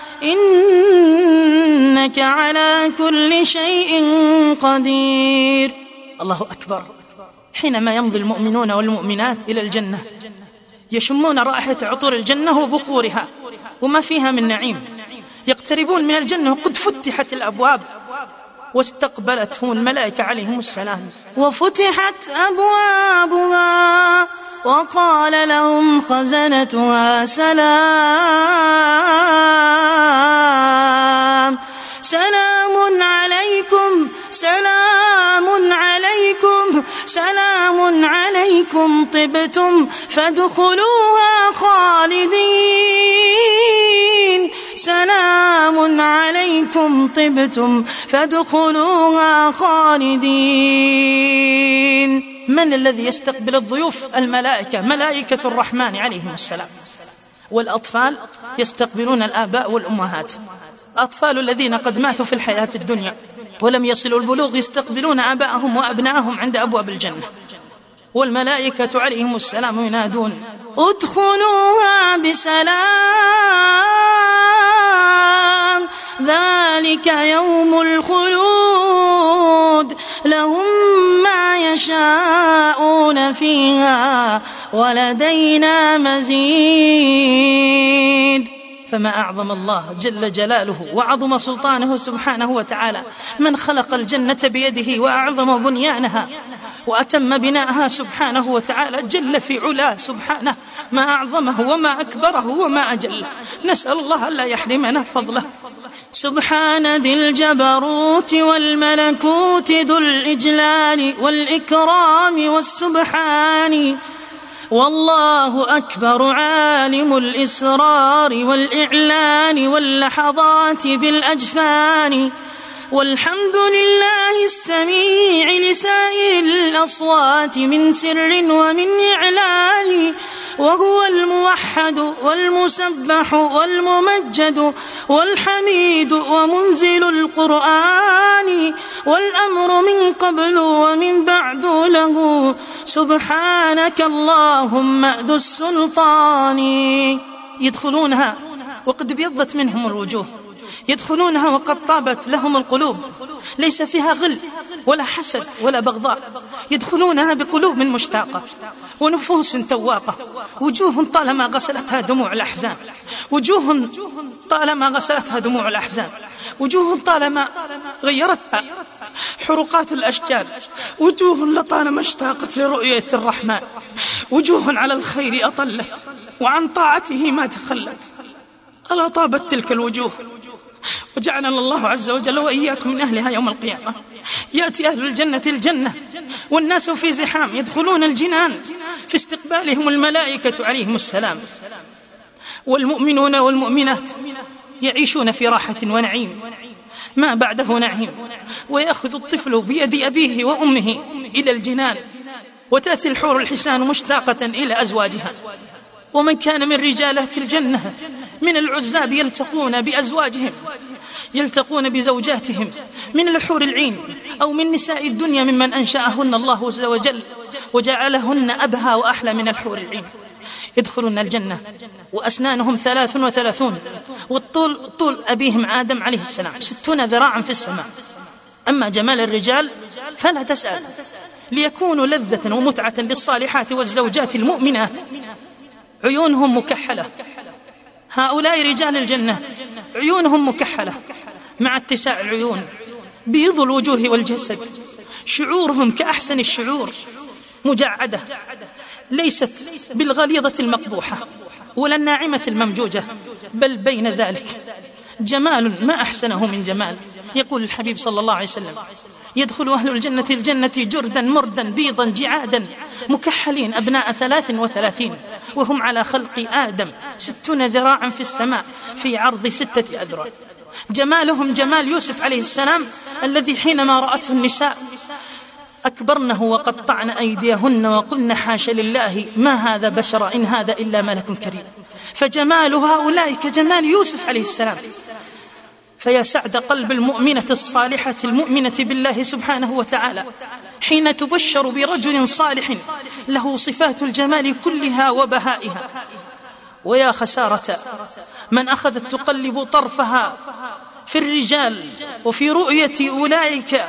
إنك على كل شيء قدير. الله أكبر. حينما يمضي المؤمنون والمؤمنات إلى الجنة يشمون رائحة عطور الجنة وبخورها وما فيها من نعيم، يقتربون من الجنة وقد فتحت الأبواب واستقبلتهم الملائكة عليهم السلام، وفتحت أبوابها وقال لهم خزنتها سلام سلام عليكم سلام عليكم سلام عليكم طبتم فادخلوها خالدين سلام عليكم طبتم فادخلوها خالدين. من الذي يستقبل الضيوف؟ الملائكة، ملائكة الرحمن عليهم السلام. والأطفال يستقبلون الآباء والأمهات. الأطفال الذين قد ماتوا في الحياة الدنيا ولم يصلوا البلوغ يستقبلون آباءهم وأبناءهم عند أبواب الجنة، والملائكة عليهم السلام ينادون ادخلوها بسلام ذلك يوم الخلود لهم ما يشاءون فيها ولدينا مزيد. فما أعظم الله جل جلاله وعظم سلطانه سبحانه وتعالى من خلق الجنة بيده وأعظم بنيانها وأتم بناءها سبحانه وتعالى جل في علاه سبحانه. ما أعظمه وما أكبره وما أجله. نسأل الله ألا يحرمنا فضله. سبحان ذي الجبروت والملكوت ذو الإجلال والإكرام والسبحان والله أكبر عالم الإسرار والإعلان واللحظات بالأجفان والحمد لله السميع لسائر الأصوات من سر ومن إعلان وهو الموحد والمسبح والممجد والحميد ومنزل القرآن والأمر من قبل ومن بعد له سبحانك اللهم ذو السلطان. يدخلونها وقد ابيضت منهم الوجوه، يدخلونها وقد طابت لهم القلوب، ليس فيها غل ولا حسد ولا بغضاء. يدخلونها بقلوب مشتاقة ونفوس تواقة، وجوه طالما غسلتها دموع الأحزان، وجوه طالما غسلتها دموع الأحزان، وجوه طالما غيرتها حرقات الأشجار، وجوه لطالما اشتاقت لرؤية الرحمن، وجوه على الخير أطلت وعن طاعته ما تخلت. ألا طابت تلك الوجوه، وجعلنا الله عز وجل وإياكم من أهلها يوم القيامة. يأتي أهل الجنة الجنة والناس في زحام يدخلون الجنان في استقبالهم الملائكة عليهم السلام. والمؤمنون والمؤمنات يعيشون في راحة ونعيم ما بعده نعيم، ويأخذ الطفل بيد أبيه وأمه إلى الجنان، وتأتي الحور الحسان مشتاقة إلى أزواجها. ومن كان من رجالات الجنة من العزاب يلتقون بأزواجهم، يلتقون بزوجاتهم من الحور العين أو من نساء الدنيا ممن أنشأهن الله عز وجل وجعلهن أبهى وأحلى من الحور العين، يدخلون الجنة وأسنانهم ثلاث وثلاثون، والطول طول أبيهم آدم عليه السلام ستون ذراعا في السماء. أما جمال الرجال فلا تسأل، ليكونوا لذة ومتعة للصالحات والزوجات المؤمنات. عيونهم مكحلة، هؤلاء رجال الجنة عيونهم مكحلة مع اتساع العيون، بيض الوجوه والجسد، شعورهم كأحسن الشعور، مجعدة ليست بالغليظة المقبوحة ولا الناعمة الممجوجة، بل بين ذلك. جمال ما أحسنه من جمال. يقول الحبيب صلى الله عليه وسلم: يدخل أهل الجنة الجنة جردا مردا بيضا جعادا مكحلين أبناء ثلاث وثلاثين، وهم على خلق آدم ستون ذراعا في السماء في عرض ستة أذرع. جمالهم جمال يوسف عليه السلام الذي حينما رأته النساء أكبرنه وقطعن أيديهن وقلن حاش لله ما هذا بشر إن هذا إلا ملك كريم. فجمال هؤلاء كجمال يوسف عليه السلام. فيا سعد قلب المؤمنة الصالحة المؤمنة بالله سبحانه وتعالى حين تبشر برجل صالح له صفات الجمال كلها وبهائها. ويا خسارة من أخذت تقلب طرفها في الرجال وفي رؤية أولئك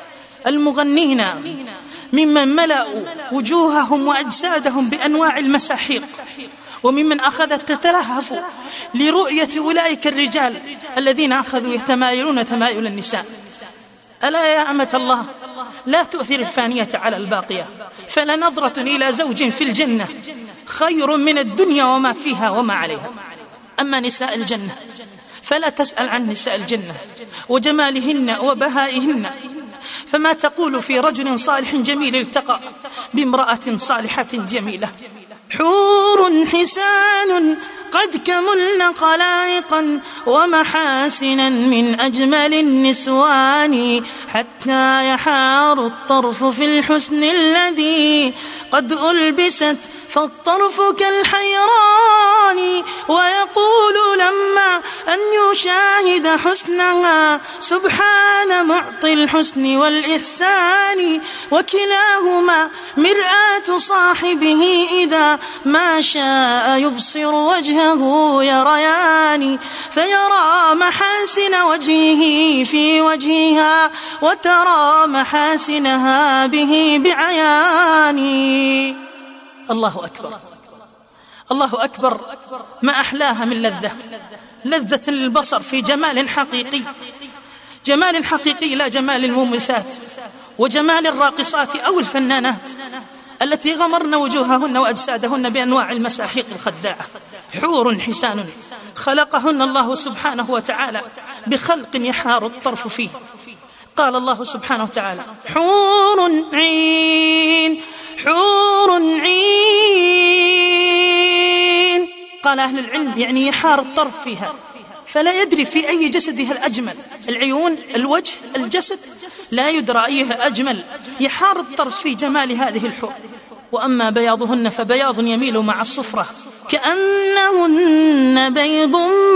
المغنين ممن ملأوا وجوههم وأجسادهم بأنواع المساحيق، وممن أخذت تتلهف لرؤية أولئك الرجال الذين أخذوا يتمايلون تمايل النساء. ألا يا أمة الله لا تؤثر الفانية على الباقية، فلنظرة إلى زوج في الجنة خير من الدنيا وما فيها وما عليها. أما نساء الجنة فلا تسأل عن نساء الجنة وجمالهن وبهائهن، فما تقول في رجل صالح جميل التقى بامرأة صالحة جميلة. حور حسان قد كملن خلائقا ومحاسنا من أجمل النسوان، حتى يحار الطرف في الحسن الذي قد ألبست فالطرف كالحيران، ويقول لما أن يشاهد حسنها سبحان معطي الحسن والإحسان، وكلاهما مرآة صاحبه إذا ما شاء يبصر وجهه يريان، فيرى محاسن وجهه في وجهها وترى محاسنها به بعيان. الله أكبر، الله أكبر، ما أحلاها من لذة، لذة للبصر في جمال حقيقي، جمال حقيقي لا جمال المومسات وجمال الراقصات أو الفنانات التي غمرن وجوههن وأجسادهن بأنواع المساحيق الخداعة. حور حسان خلقهن الله سبحانه وتعالى بخلق يحار الطرف فيه. قال الله سبحانه وتعالى: حور عين، حور عين. قال أهل العلم يعني يحار الطرف فيها، فلا يدري في أي جسدها الأجمل، العيون، الوجه، الجسد، لا يدرى أيها أجمل. يحار الطرف في جمال هذه الحور. وأما بياضهن فبياض يميل مع الصفرة كأنهن بيض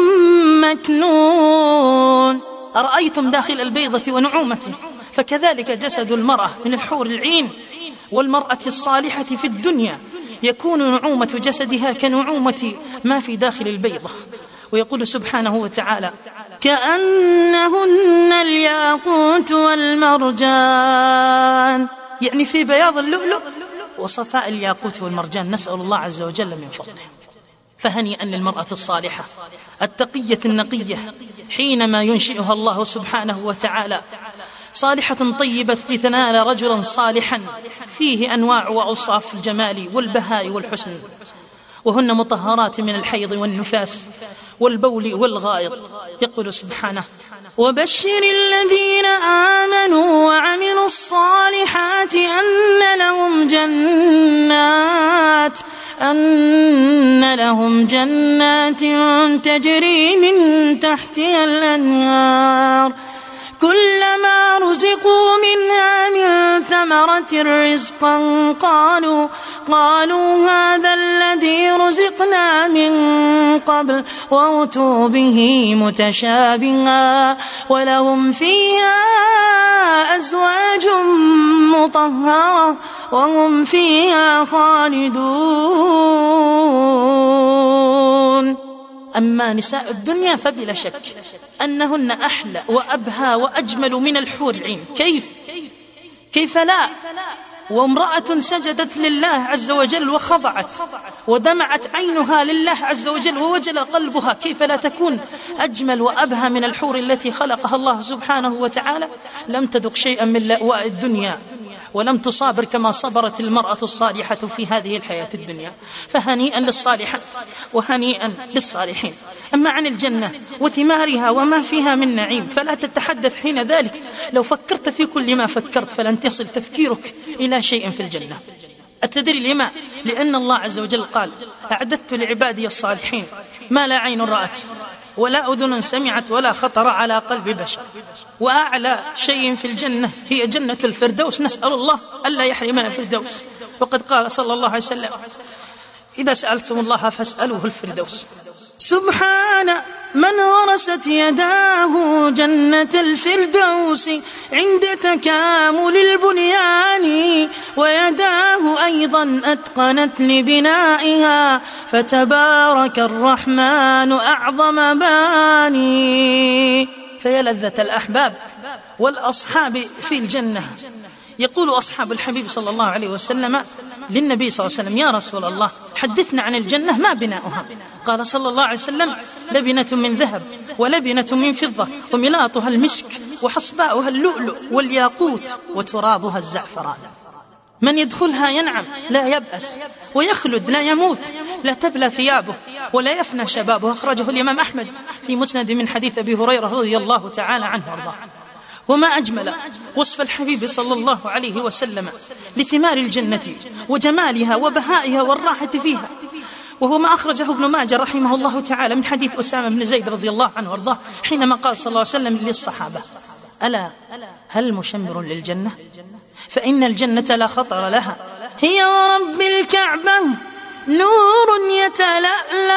مكنون. أرأيتم داخل البيضة ونعومته؟ فكذلك جسد المرأة من الحور العين والمرأة الصالحة في الدنيا يكون نعومة جسدها كنعومة ما في داخل البيضة. ويقول سبحانه وتعالى: كأنهن الياقوت والمرجان، يعني في بياض اللؤلؤ وصفاء الياقوت والمرجان. نسأل الله عز وجل من فضله. فهنيئا للمرأة الصالحة التقية النقية حينما ينشئها الله سبحانه وتعالى صالحة طيبة لتنال رجلا صالحا فيه أنواع وأوصاف الجمال والبهاء والحسن، وهن مطهرات من الحيض والنفاس والبول والغائط. يقول سبحانه: وبشر الذين آمنوا وعملوا الصالحات أن لهم جنات أن لهم جنات تجري من تحتها الأنهار كلما رزقوا منها من ثمرة رزقا قالوا قالوا هذا الذي رزقنا من قبل وأتوا به متشابها ولهم فيها أزواج مطهرة وهم فيها خالدون. أما نساء الدنيا فبلا شك أنهن أحلى وأبهى وأجمل من الحور العين. كيف كيف لا؟ وامرأة سجدت لله عز وجل وخضعت ودمعت عينها لله عز وجل ووجل قلبها، كيف لا تكون أجمل وأبهى من الحور التي خلقها الله سبحانه وتعالى؟ لم تذق شيئا من لأواء الدنيا ولم تصابر كما صبرت المرأة الصالحة في هذه الحياة الدنيا. فهنيئا للصالحات وهنيئا للصالحين. أما عن الجنة وثمارها وما فيها من نعيم فلا تتحدث حين ذلك. لو فكرت في كل ما فكرت فلن تصل تفكيرك إلى شيء في الجنة. أتدري لما؟ لأن الله عز وجل قال أعددت لعبادي الصالحين ما لا عين رأت ولا أذن سمعت ولا خطر على قلب بشر. وأعلى شيء في الجنة هي جنة الفردوس، نسأل الله ألا يحرمنا الفردوس. وقد قال صلى الله عليه وسلم إذا سألتم الله فاسألوه الفردوس. سبحان من غرست يداه جنة الفردوس عند تكامل البنيان ويداه أيضا أتقنت لبنائها فتبارك الرحمن أعظم باني. فيا لذة الأحباب والأصحاب في الجنة. يقول أصحاب الحبيب صلى الله عليه وسلم للنبي صلى الله عليه وسلم يا رسول الله حدثنا عن الجنة ما بناؤها؟ قال صلى الله عليه وسلم لبنة من ذهب ولبنة من فضة وملاطها المسك وحصباؤها اللؤلؤ والياقوت وترابها الزعفران. من يدخلها ينعم لا يبأس ويخلد لا يموت لا تبلى ثيابه ولا يفنى شبابه. أخرجه الإمام أحمد في مسند من حديث أبي هريرة رضي الله تعالى عنه وارضاه. وما أجمل وصف الحبيب صلى الله عليه وسلم لثمار الجنة وجمالها وبهائها والراحة فيها، وهو ما أخرجه ابن ماجه رحمه الله تعالى من حديث أسامة بن زيد رضي الله عنه وارضاه حينما قال صلى الله عليه وسلم للصحابة ألا هل مشمر للجنة؟ فإن الجنة لا خطر لها، هي ورب الكعبة نور يتلألأ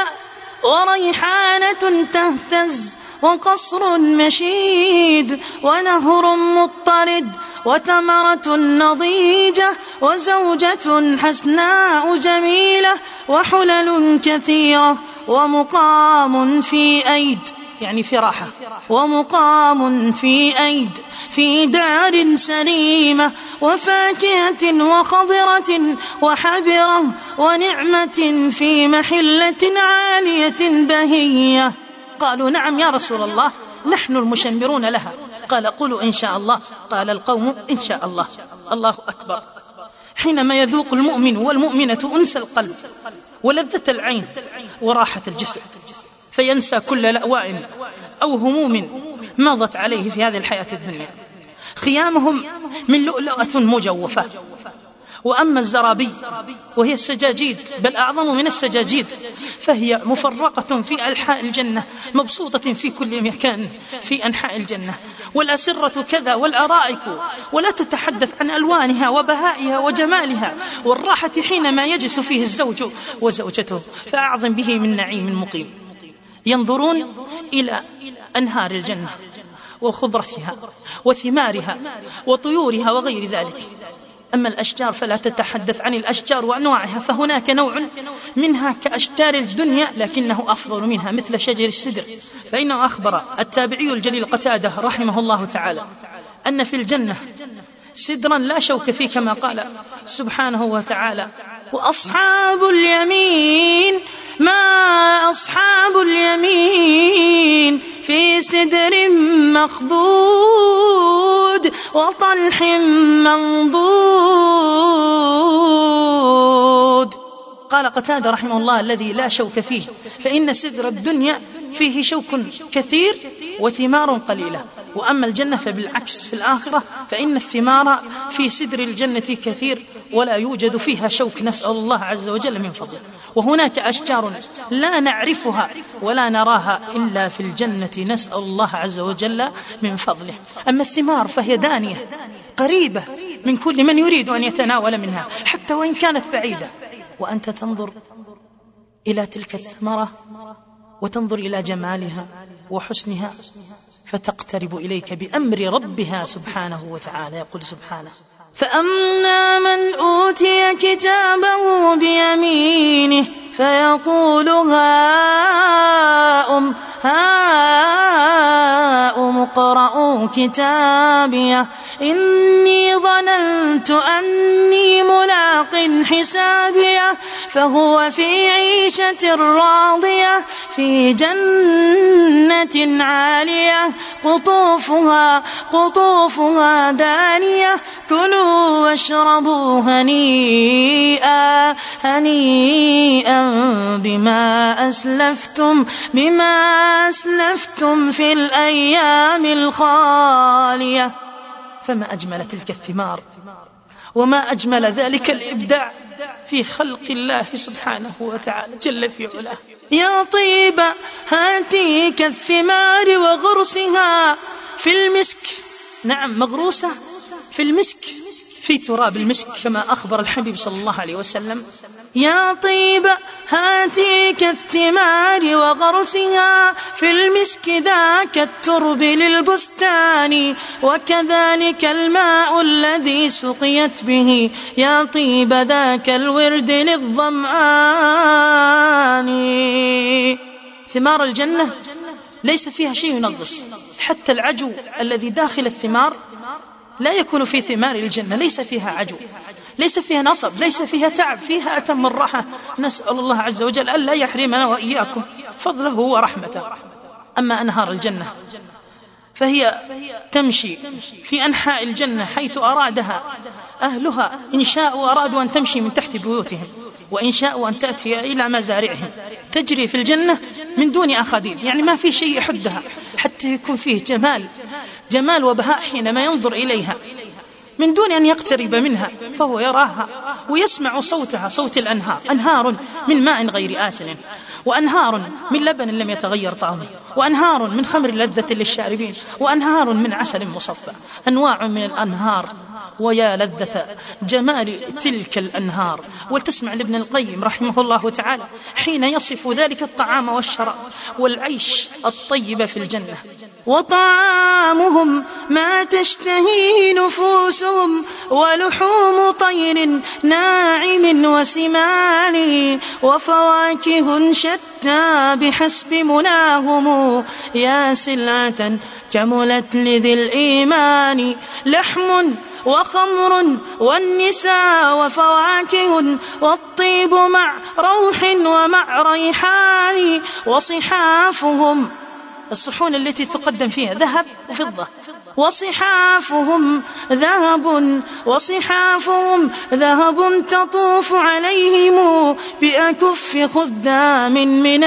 وريحانة تهتز وقصر مشيد ونهر مضطرد وثمرة نضيجة وزوجة حسناء جميلة وحلل كثيرة ومقام في أيد يعني في راحة ومقام في أيد في دار سليمة وفاكهة وخضرة وحبرة ونعمة في محلة عالية بهية. قالوا نعم يا رسول الله نحن المشمرون لها. قال قولوا إن شاء الله. قال القوم إن شاء الله. الله أكبر. حينما يذوق المؤمن والمؤمنة أنس القلب ولذة العين وراحة الجسد فينسى كل لأواء أو هموم مضت عليه في هذه الحياة الدنيا. خيامهم من لؤلؤة مجوفة، وأما الزرابي وهي السجاجيد بل أعظم من السجاجيد فهي مفرقة في أنحاء الجنة مبسوطة في كل مكان في أنحاء الجنة. والأسرة كذا والأرائك، ولا تتحدث عن ألوانها وبهائها وجمالها والراحة حينما يجلس فيه الزوج وزوجته، فأعظم به من نعيم مقيم. ينظرون إلى أنهار الجنة وخضرتها وثمارها وطيورها وغير ذلك. أما الأشجار فلا تتحدث عن الأشجار وأنواعها، فهناك نوع منها كأشجار الدنيا لكنه أفضل منها مثل شجر السدر، فإنه أخبر التابعي الجليل قتادة رحمه الله تعالى أن في الجنة سدرا لا شوك فيه كما قال سبحانه وتعالى وأصحاب اليمين ما أصحاب اليمين في سدر مخضود وطلح منضود. قال قتادة رحمه الله الذي لا شوك فيه، فإن سدر الدنيا فيه شوك كثير وثمار قليلة، وأما الجنة فبالعكس في الآخرة فإن الثمار في سدر الجنة كثير ولا يوجد فيها شوك، نسأل الله عز وجل من فضله. وهناك أشجار لا نعرفها ولا نراها إلا في الجنة، نسأل الله عز وجل من فضله. أما الثمار فهي دانية قريبة من كل من يريد أن يتناول منها حتى وإن كانت بعيدة، وأنت تنظر إلى تلك الثمرة وتنظر إلى جمالها وحسنها فتقترب إليك بأمر ربها سبحانه وتعالى. يقول سبحانه: فأما من أوتي كتابه بيمينه فيقول هاؤم هاؤم اقرءوا كتابيه إني ظننت أني ملاق حسابيه فهو في عيشة راضية في جنة عالية قطوفها قطوفها دانية كلوا واشربوا هنيئا هنيئا بما أسلفتم بما أسلفتم في الأيام الخالية. فما أجمل تلك الثمار وما أجمل ذلك الإبداع في خلق الله سبحانه وتعالى جل في علاه. يا طيب هاتيك الثمار وغرسها في المسك، نعم مغروسة في المسك في تراب المسك كما أخبر الحبيب صلى الله عليه وسلم. يا طيب هاتيك الثمار وغرسها في المسك ذاك الترب للبستان وكذلك الماء الذي سقيت به يا طيب ذاك الورد للظمآن. ثمار الجنة ليس فيها شيء ينغص، حتى العجو الذي داخل الثمار لا يكون في ثمار الجنة، ليس فيها عجو، ليس فيها نصب، ليس فيها تعب، فيها أتم الراحة. نسأل الله عز وجل ألا يحرمنا وإياكم فضله ورحمته. أما أنهار الجنة فهي تمشي في أنحاء الجنة حيث أرادها أهلها، إن شاءوا أرادوا أن تمشي من تحت بيوتهم وإن شاءوا أن تأتي إلى مزارعهم، تجري في الجنة من دون أخاديد، يعني ما في شيء يحدها حتى يكون فيه جمال جمال وبهاء حينما ينظر إليها من دون أن يقترب منها، فهو يراها ويسمع صوتها، صوت الأنهار، أنهار من ماء غير آسن وأنهار من لبن لم يتغير طعمه وأنهار من خمر لذة للشاربين وأنهار من عسل مصفى، أنواع من الأنهار. ويا لذة جمال تلك الأنهار. وتسمع لابن القيم رحمه الله تعالى حين يصف ذلك الطعام والشراب والعيش الطيب في الجنة: وطعامهم ما تشتهي نفوسهم ولحوم طير ناعم وسمان وفواكه شتى بحسب مناهم يا سلعة كملت لذي الإيمان لحم وخمر والنساء وفواكه والطيب مع روح ومع ريحان وصحافهم، الصحون التي تقدم فيها ذهب وفضة، وصحافهم ذهب وصحافهم ذهب تطوف عليهم بأكف خدام من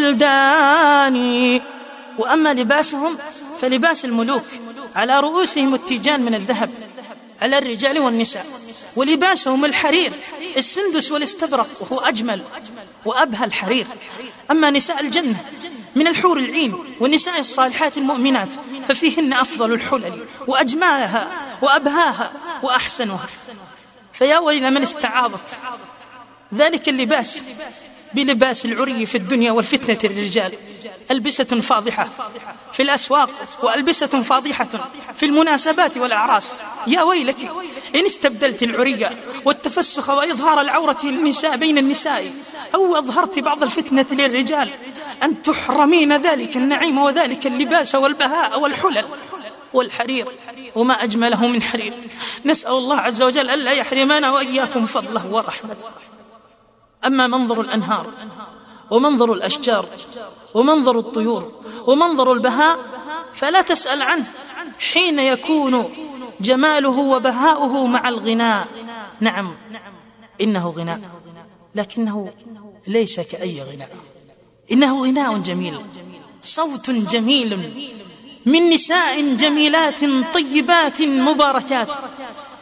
الولدان. وأما لباسهم فلباس الملوك، على رؤوسهم التيجان من الذهب على الرجال والنساء، ولباسهم الحرير السندس والاستبرق وهو أجمل وأبهى الحرير. أما نساء الجنة من الحور العين والنساء الصالحات المؤمنات ففيهن أفضل الحلل وأجمالها وأبهاها وأحسنها. فيا ويل من استعاضت ذلك اللباس بلباس العري في الدنيا والفتنة للرجال، ألبسة فاضحة في الأسواق وألبسة فاضحة في المناسبات والأعراس. يا ويلك إن استبدلت العري والتفسخ وإظهار العورة للنساء بين النساء أو أظهرت بعض الفتنة للرجال أن تحرمين ذلك النعيم وذلك اللباس والبهاء والحلل والحرير وما أجمله من حرير. نسأل الله عز وجل ألا يحرمنا وإياكم فضله ورحمته. أما منظر الأنهار ومنظر الأشجار ومنظر الطيور ومنظر البهاء فلا تسأل عنه حين يكون جماله وبهاؤه مع الغناء. نعم إنه غناء، لكنه ليس كأي غناء، إنه غناء جميل، صوت جميل من نساء جميلات طيبات مباركات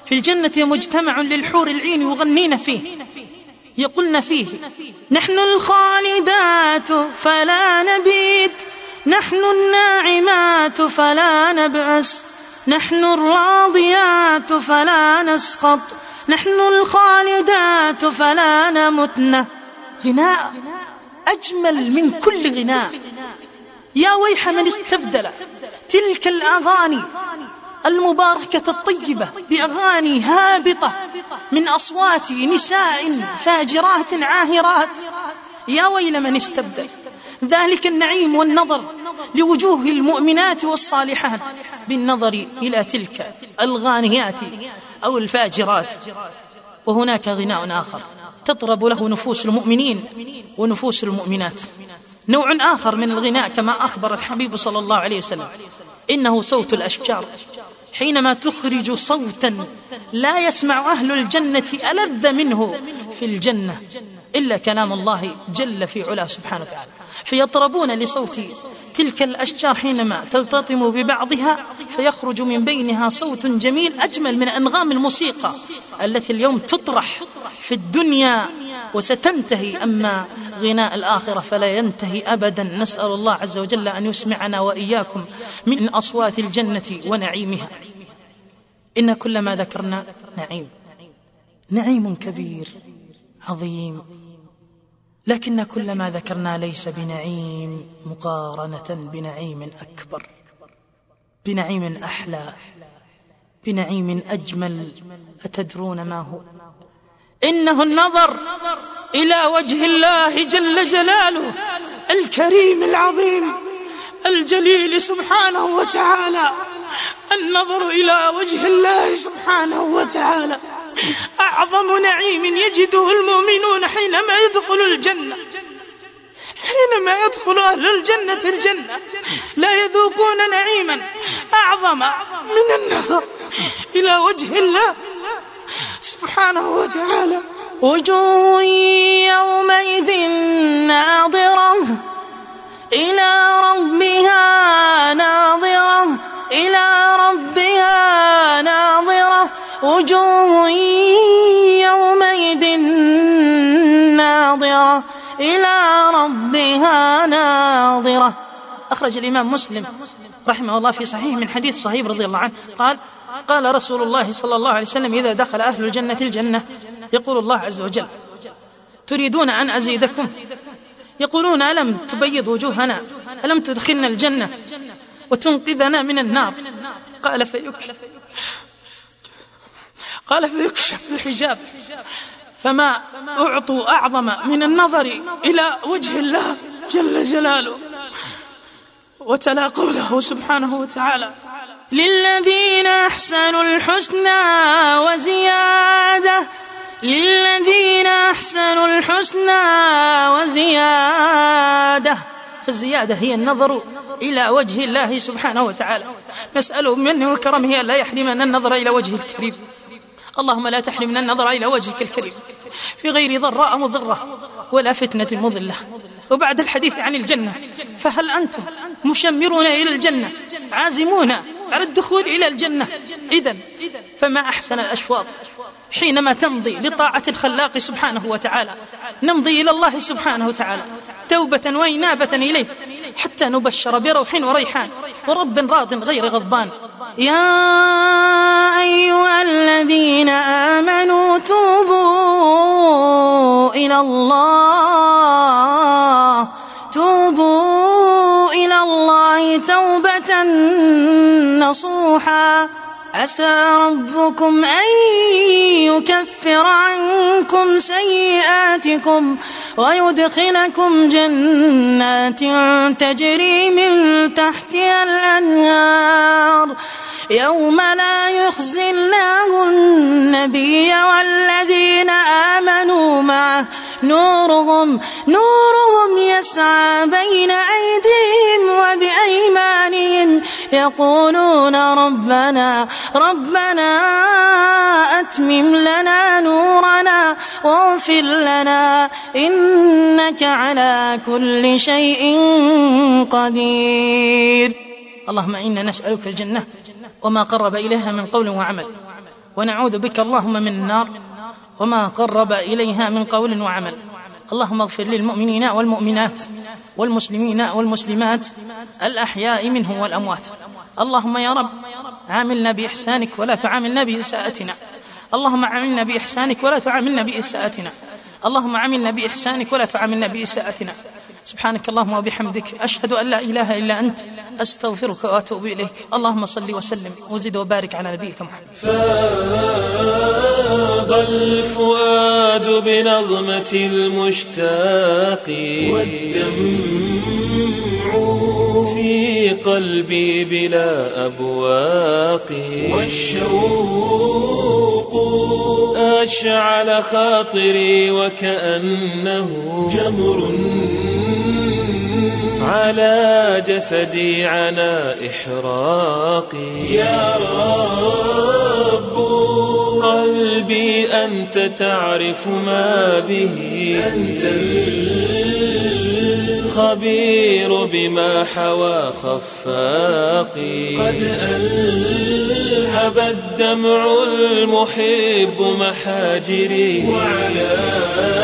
في الجنة مجتمع للحور العين يغنين فيه، يقولن فيه: نحن الخالدات فلا نبيت، نحن الناعمات فلا نبأس، نحن الراضيات فلا نسخط، نحن الخالدات فلا نمتن. غناء أجمل من كل غناء. يا ويح من استبدل تلك الأغاني المباركة الطيبة بأغاني هابطة من أصوات نساء فاجرات عاهرات. يا ويل من استبدل ذلك النعيم والنظر لوجوه المؤمنات والصالحات بالنظر إلى تلك الغانيات أو الفاجرات. وهناك غناء آخر تطرب له نفوس المؤمنين ونفوس المؤمنات، نوع آخر من الغناء كما أخبر الحبيب صلى الله عليه وسلم: إنه صوت الأشجار، حينما تخرج صوتا لا يسمع أهل الجنة ألذ منه في الجنة إلا كلام الله جل في علاه سبحانه وتعالى، فيطربون لصوت تلك الأشجار حينما تلتطم ببعضها، فيخرج من بينها صوت جميل أجمل من أنغام الموسيقى التي اليوم تطرح في الدنيا وستنتهي. أما غناء الآخرة فلا ينتهي أبدا. نسأل الله عز وجل أن يسمعنا وإياكم من أصوات الجنة ونعيمها. إن كل ما ذكرنا نعيم، نعيم كبير عظيم، لكن كل ما ذكرنا ليس بنعيم مقارنة بنعيم أكبر، بنعيم أحلى، بنعيم أجمل. أتدرون ما هو؟ إنه النظر إلى وجه الله جل جلاله الكريم العظيم الجليل سبحانه وتعالى. النظر إلى وجه الله سبحانه وتعالى أعظم نعيم يجده المؤمنون حينما يدخل الجنة. حينما يدخل أهل الجنة الجنة لا يذوقون نعيما أعظم من النظر إلى وجه الله سبحانه وتعالى. وجوه يومئذ ناظرة إلى ربها ناظرة، إلى ربها ناظرة. وجوه يومئذ ناظرة إلى ربها ناظرة. أخرج الإمام مسلم رحمه الله في صحيح من حديث صهيب رضي الله عنه قال: قال رسول الله صلى الله عليه وسلم: إذا دخل أهل الجنة الجنة يقول الله عز وجل: تريدون أن أزيدكم؟ يقولون: ألم تبيض وجوهنا؟ ألم تدخلنا الجنة وتنقذنا من النار؟ قال فيكشف قال فيكشف الحجاب، فما أعطوا أعظم من النظر إلى وجه الله جل جلاله. وتلا قوله سبحانه وتعالى: للذين أحسنوا الحسنى وزيادة، للذين أحسنوا الحسنى وزيادة. فالزيادة هي النظر إلى وجه الله سبحانه وتعالى. نسأله منه وكرمه لا يحرمنا النظر إلى وجه الكريم. اللهم لا تحرمنا النظر إلى وجهك الكريم في غير ضراء مضرة ولا فتنة مضلة. وبعد الحديث عن الجنة فهل أنتم مشمرون إلى الجنة عازمون على الدخول إلى الجنة؟ إذن فما أحسن الأشواط حينما تمضي لطاعة الخلاق سبحانه وتعالى. نمضي إلى الله سبحانه وتعالى توبة وإنابة إليه حتى نبشر بروح وريحان ورب راض غير غضبان. يا أيها الذين آمنوا توبوا إلى الله توبوا إلى الله توبة نصوحا عسى ربكم أن يكفر عنكم سيئاتكم ويدخلكم جنات تجري من تحتها الأنهار يوم لا يخزي الله النبي والذين آمنوا معه نورهم نورهم يسعى بين أيديهم وبأيمانهم يقولون ربنا ربنا أتمم لنا نورنا واغفر لنا إنك على كل شيء قدير. اللهم إنا نسألك الجنة وما قرب إليها من قول وعمل، ونعوذ بك اللهم من النار وما قرب إليها من قول وعمل. اللهم اغفر للمؤمنين والمؤمنات والمسلمين والمسلمات الأحياء منهم والأموات. اللهم يا رب عاملنا بإحسانك ولا تعاملنا بإساءتنا. اللهم عاملنا بإحسانك ولا تعاملنا بإساءتنا. اللهم عاملنا بإحسانك ولا تعاملنا بإساءتنا. سبحانك اللهم وبحمدك، أشهد أن لا إله إلا أنت، أستغفرك وأتوب إليك. اللهم صل وسلم وزد وبارك على نبيك محمد. فاض الفؤاد بنغمة المشتاق والدمع في قلبي بلا أبواق، والشوق أشعل خاطري وكأنه جمر على جسدي عنا إحراقي. يا رب قلبي أنت تعرف ما به، أنت الخبير بما حوى خفاقي. قد ألهب الدمع المحب محاجري، وعلى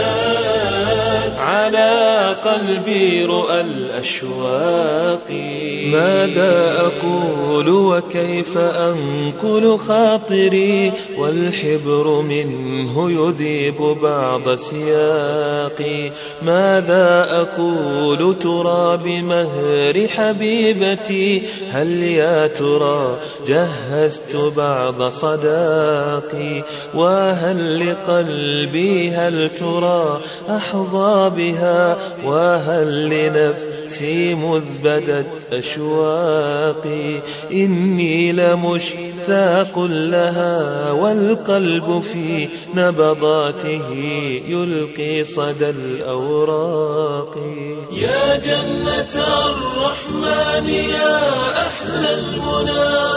على قلبي رؤى الأشواق. ماذا أقول وكيف أنقل خاطري، والحبر منه يذيب بعض سياقي. ماذا أقول ترى بمهر حبيبتي، هل يا ترى جهزت بعض صداقي. وهل لقلبي هل ترى أحظى بها، وهل لنفسي مذ بدت أشواقي. إني لمشتاق لها والقلب في نبضاته يلقي صدى الأوراق. يا جنة الرحمن يا أحلى المنى،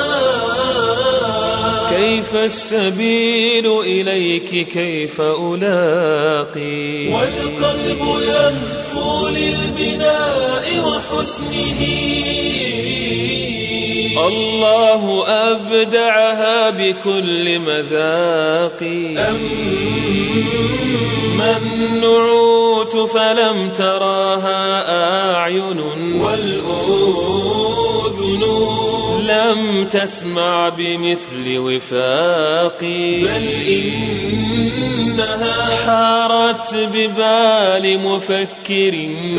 كيف السبيل إليك كيف ألاقي. والقلب يهفو للبناء وحسنه، الله أبدعها بكل مذاق. أما النعوت فلم تراها أعين، والأذن لم تسمع بمثل وفاقي. بل إنها حارت ببال مفكر،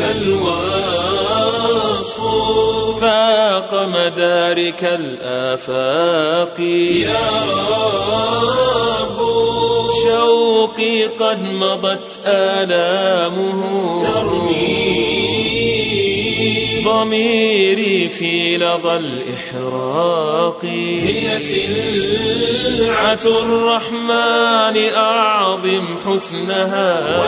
فالوصف فاق مدارك الآفاق. يا رب شوقي قد مضت آلامه، ترمي ضميري في لظى الإحراق. هي سلعة الرحمن أعظم حسنها،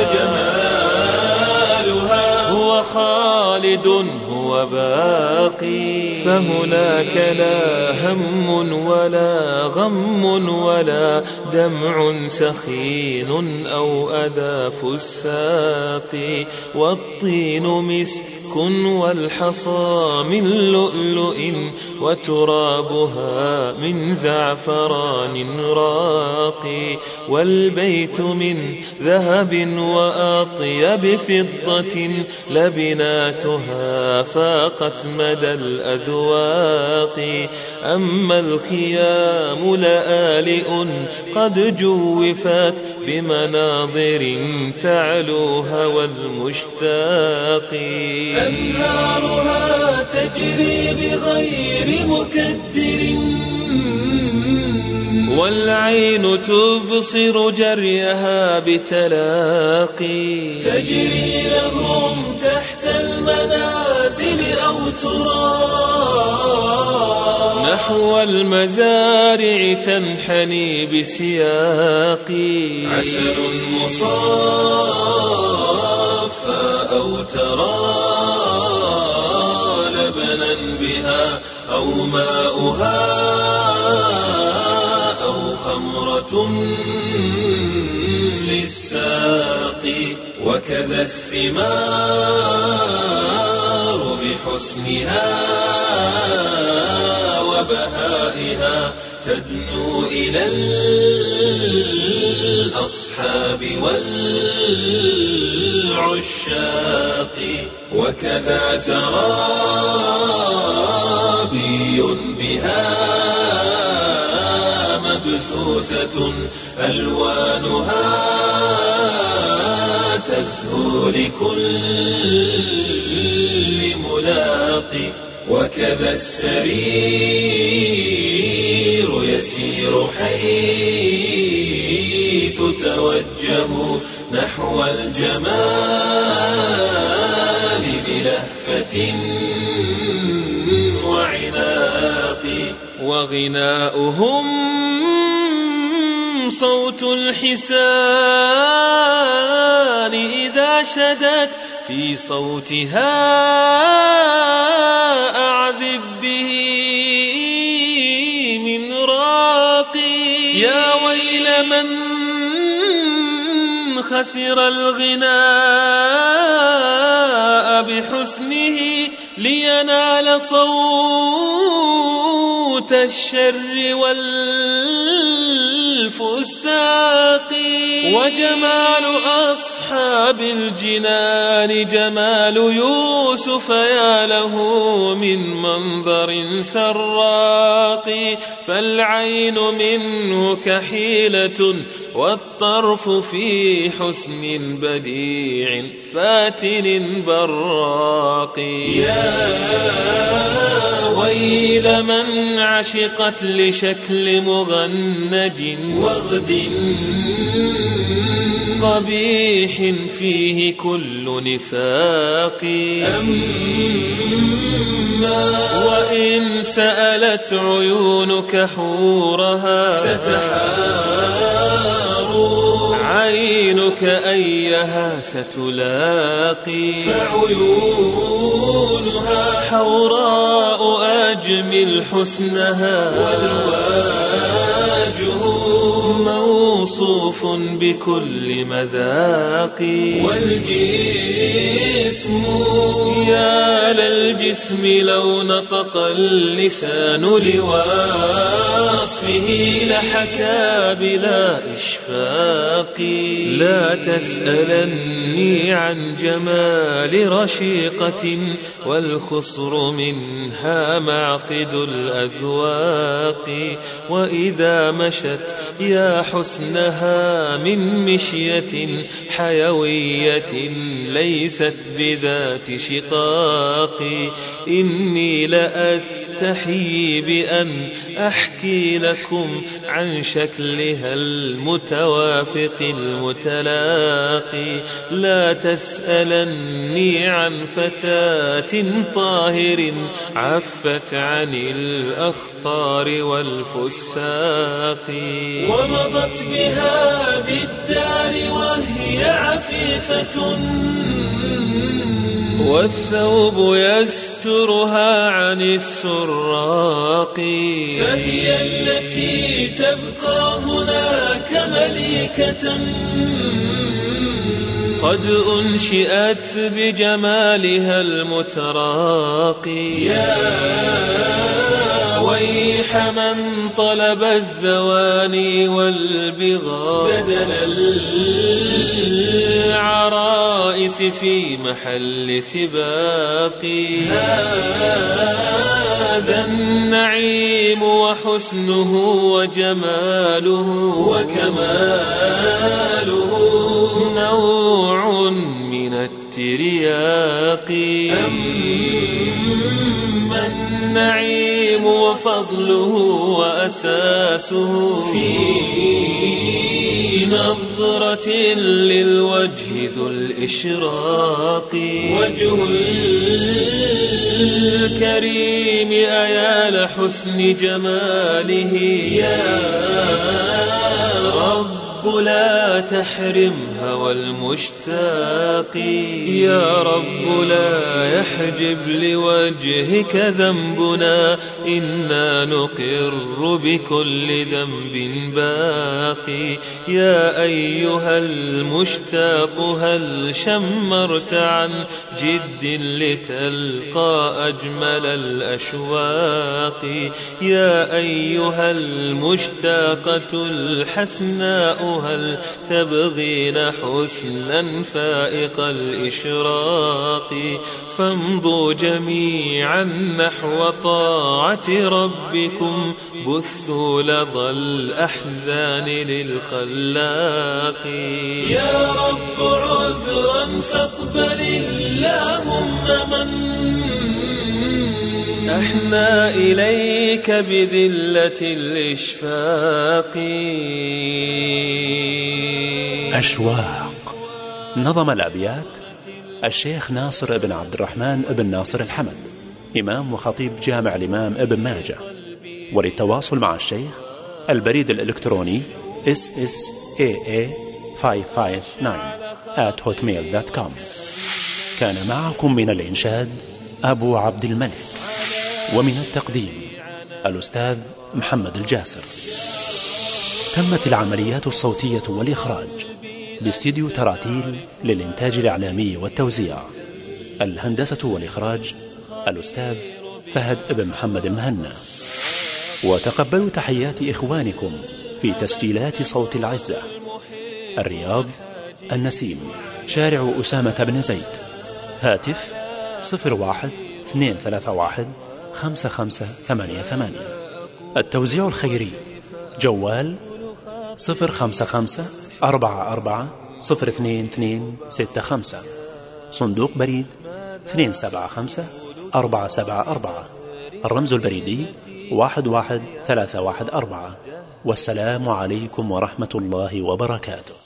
وجمالها هو خالد هو باقي. فهناك لا هم ولا غم ولا دمع سخين أو أذى فساق. والطين مسك والحصى من لؤلؤ، وترابها من زعفران راقي. والبيت من ذهب وأطيب فضة، لبناتها فاقت مدى الأذواق. أما الخيام لآلئ قد جوفت بمناظر تعلوها والمشتاق. أنهارها تجري بغير مكدر، والعين تبصر جريها بتلاقي. تجري لهم تحت المنازل أو ترى نحو المزارع تنحني بسياقي. عسل مصافى أو ترى لبنا بها، أو ماؤها أو خمرة للساقي. وكذا الثمار بحسنها وبهائها تدنو إلى الأصحاب والعشاق. وكذا زرابي بها مبثوثة ألوانها تزهو لكل ملاق. وكذا السرير يسير حيث توجهوا نحو الجمال بلهفة وعناق. وغناؤهم صوت الحسان إذا شدت في صوتها أعذب به من راقي. يا ويل من خسر الغناء بحسنه لينال صوت الشر والفساق. وجمال أصحاب الجنان جمال يوسف يا له من منظر سراق. فالعين منه كحيلة والطرف في حسن بديع فاتن براق. يا ويل من عشقت لشكل مغنج وغد قبيح فيه كل نفاق. أما وإن سألت عيونك حورها ستحار عينك أيها ستلاقي. فعيونها حوراء أجمل حسنها والوجه موصوف بكل مذاق. والجسم يا للجسم لو نطق اللسان لوصفه لحكى بلا إشفاق. لا تسألني عن جمال رشيقة والخصر منها معقد الأذواق. وإذا مشت يا حسنها من مشية حيوية ليست بذات شقاق. إني لأستحي بأن أحكي لكم عن شكلها المتوافق المتلاقي. لا تسألني عن فتاة طاهر عفت عن الأخطار والفساق. ومضت بهذه الدار وهي عفيفة والثوب يسترها عن السراق. فهي التي تبقى هناك مليكة قد أنشئت بجمالها المتراقي. يا ويح من طلب الزواني والبغاء بدل العرائس في محل سباق. هذا النعيم وحسنه وجماله وكماله نوع من الترياق. أما النعيم وفضله وأساسه في نظرة للوجه ذو الإشراق. وجه الكريم أيا لحسن جماله. يا رب رب لا تحرم هوى المشتاق، يا رب لا يحجب لوجهك ذنبنا، إنا نقر بكل ذنب باقي. يا أيها المشتاق هل شمرت عن جد لتلقى أجمل الأشواق؟ يا أيها المشتاقة الحسناء هل تبغين حسنا فائق الإشراق؟ فامضوا جميعا نحو طاعة ربكم، بثوا لظى الأحزان للخلاق. يا رب عذرا فاقبل اللهم من أحنا إليك بذلة الإشفاق. أشواق. نظم الأبيات الشيخ ناصر بن عبد الرحمن بن ناصر الحمد، إمام وخطيب جامع الإمام ابن ماجه. وللتواصل مع الشيخ البريد الإلكتروني إس إس إيه إيه خمسمية وخمسة وخمسين آت هوتميل دوت كوم. كان معكم من الإنشاد أبو عبد الملك، ومن التقديم الأستاذ محمد الجاسر. تمت العمليات الصوتية والإخراج باستديو تراتيل للإنتاج الإعلامي والتوزيع. الهندسة والإخراج الأستاذ فهد بن محمد المهنا. وتقبلوا تحيات إخوانكم في تسجيلات صوت العزة. الرياض، النسيم، شارع أسامة بن زيد. هاتف صفر واحد اثنين ثلاثة واحد خمسة خمسة ثمانية ثمانية. التوزيع الخيري جوال صفر خمسة خمسة أربعة أربعة صفر اثنين اثنين ستة خمسة. صندوق بريد اثنين سبعة خمسة أربعة سبعة أربعة. الرمز البريدي واحد واحد ثلاثة واحد أربعة. والسلام عليكم ورحمة الله وبركاته.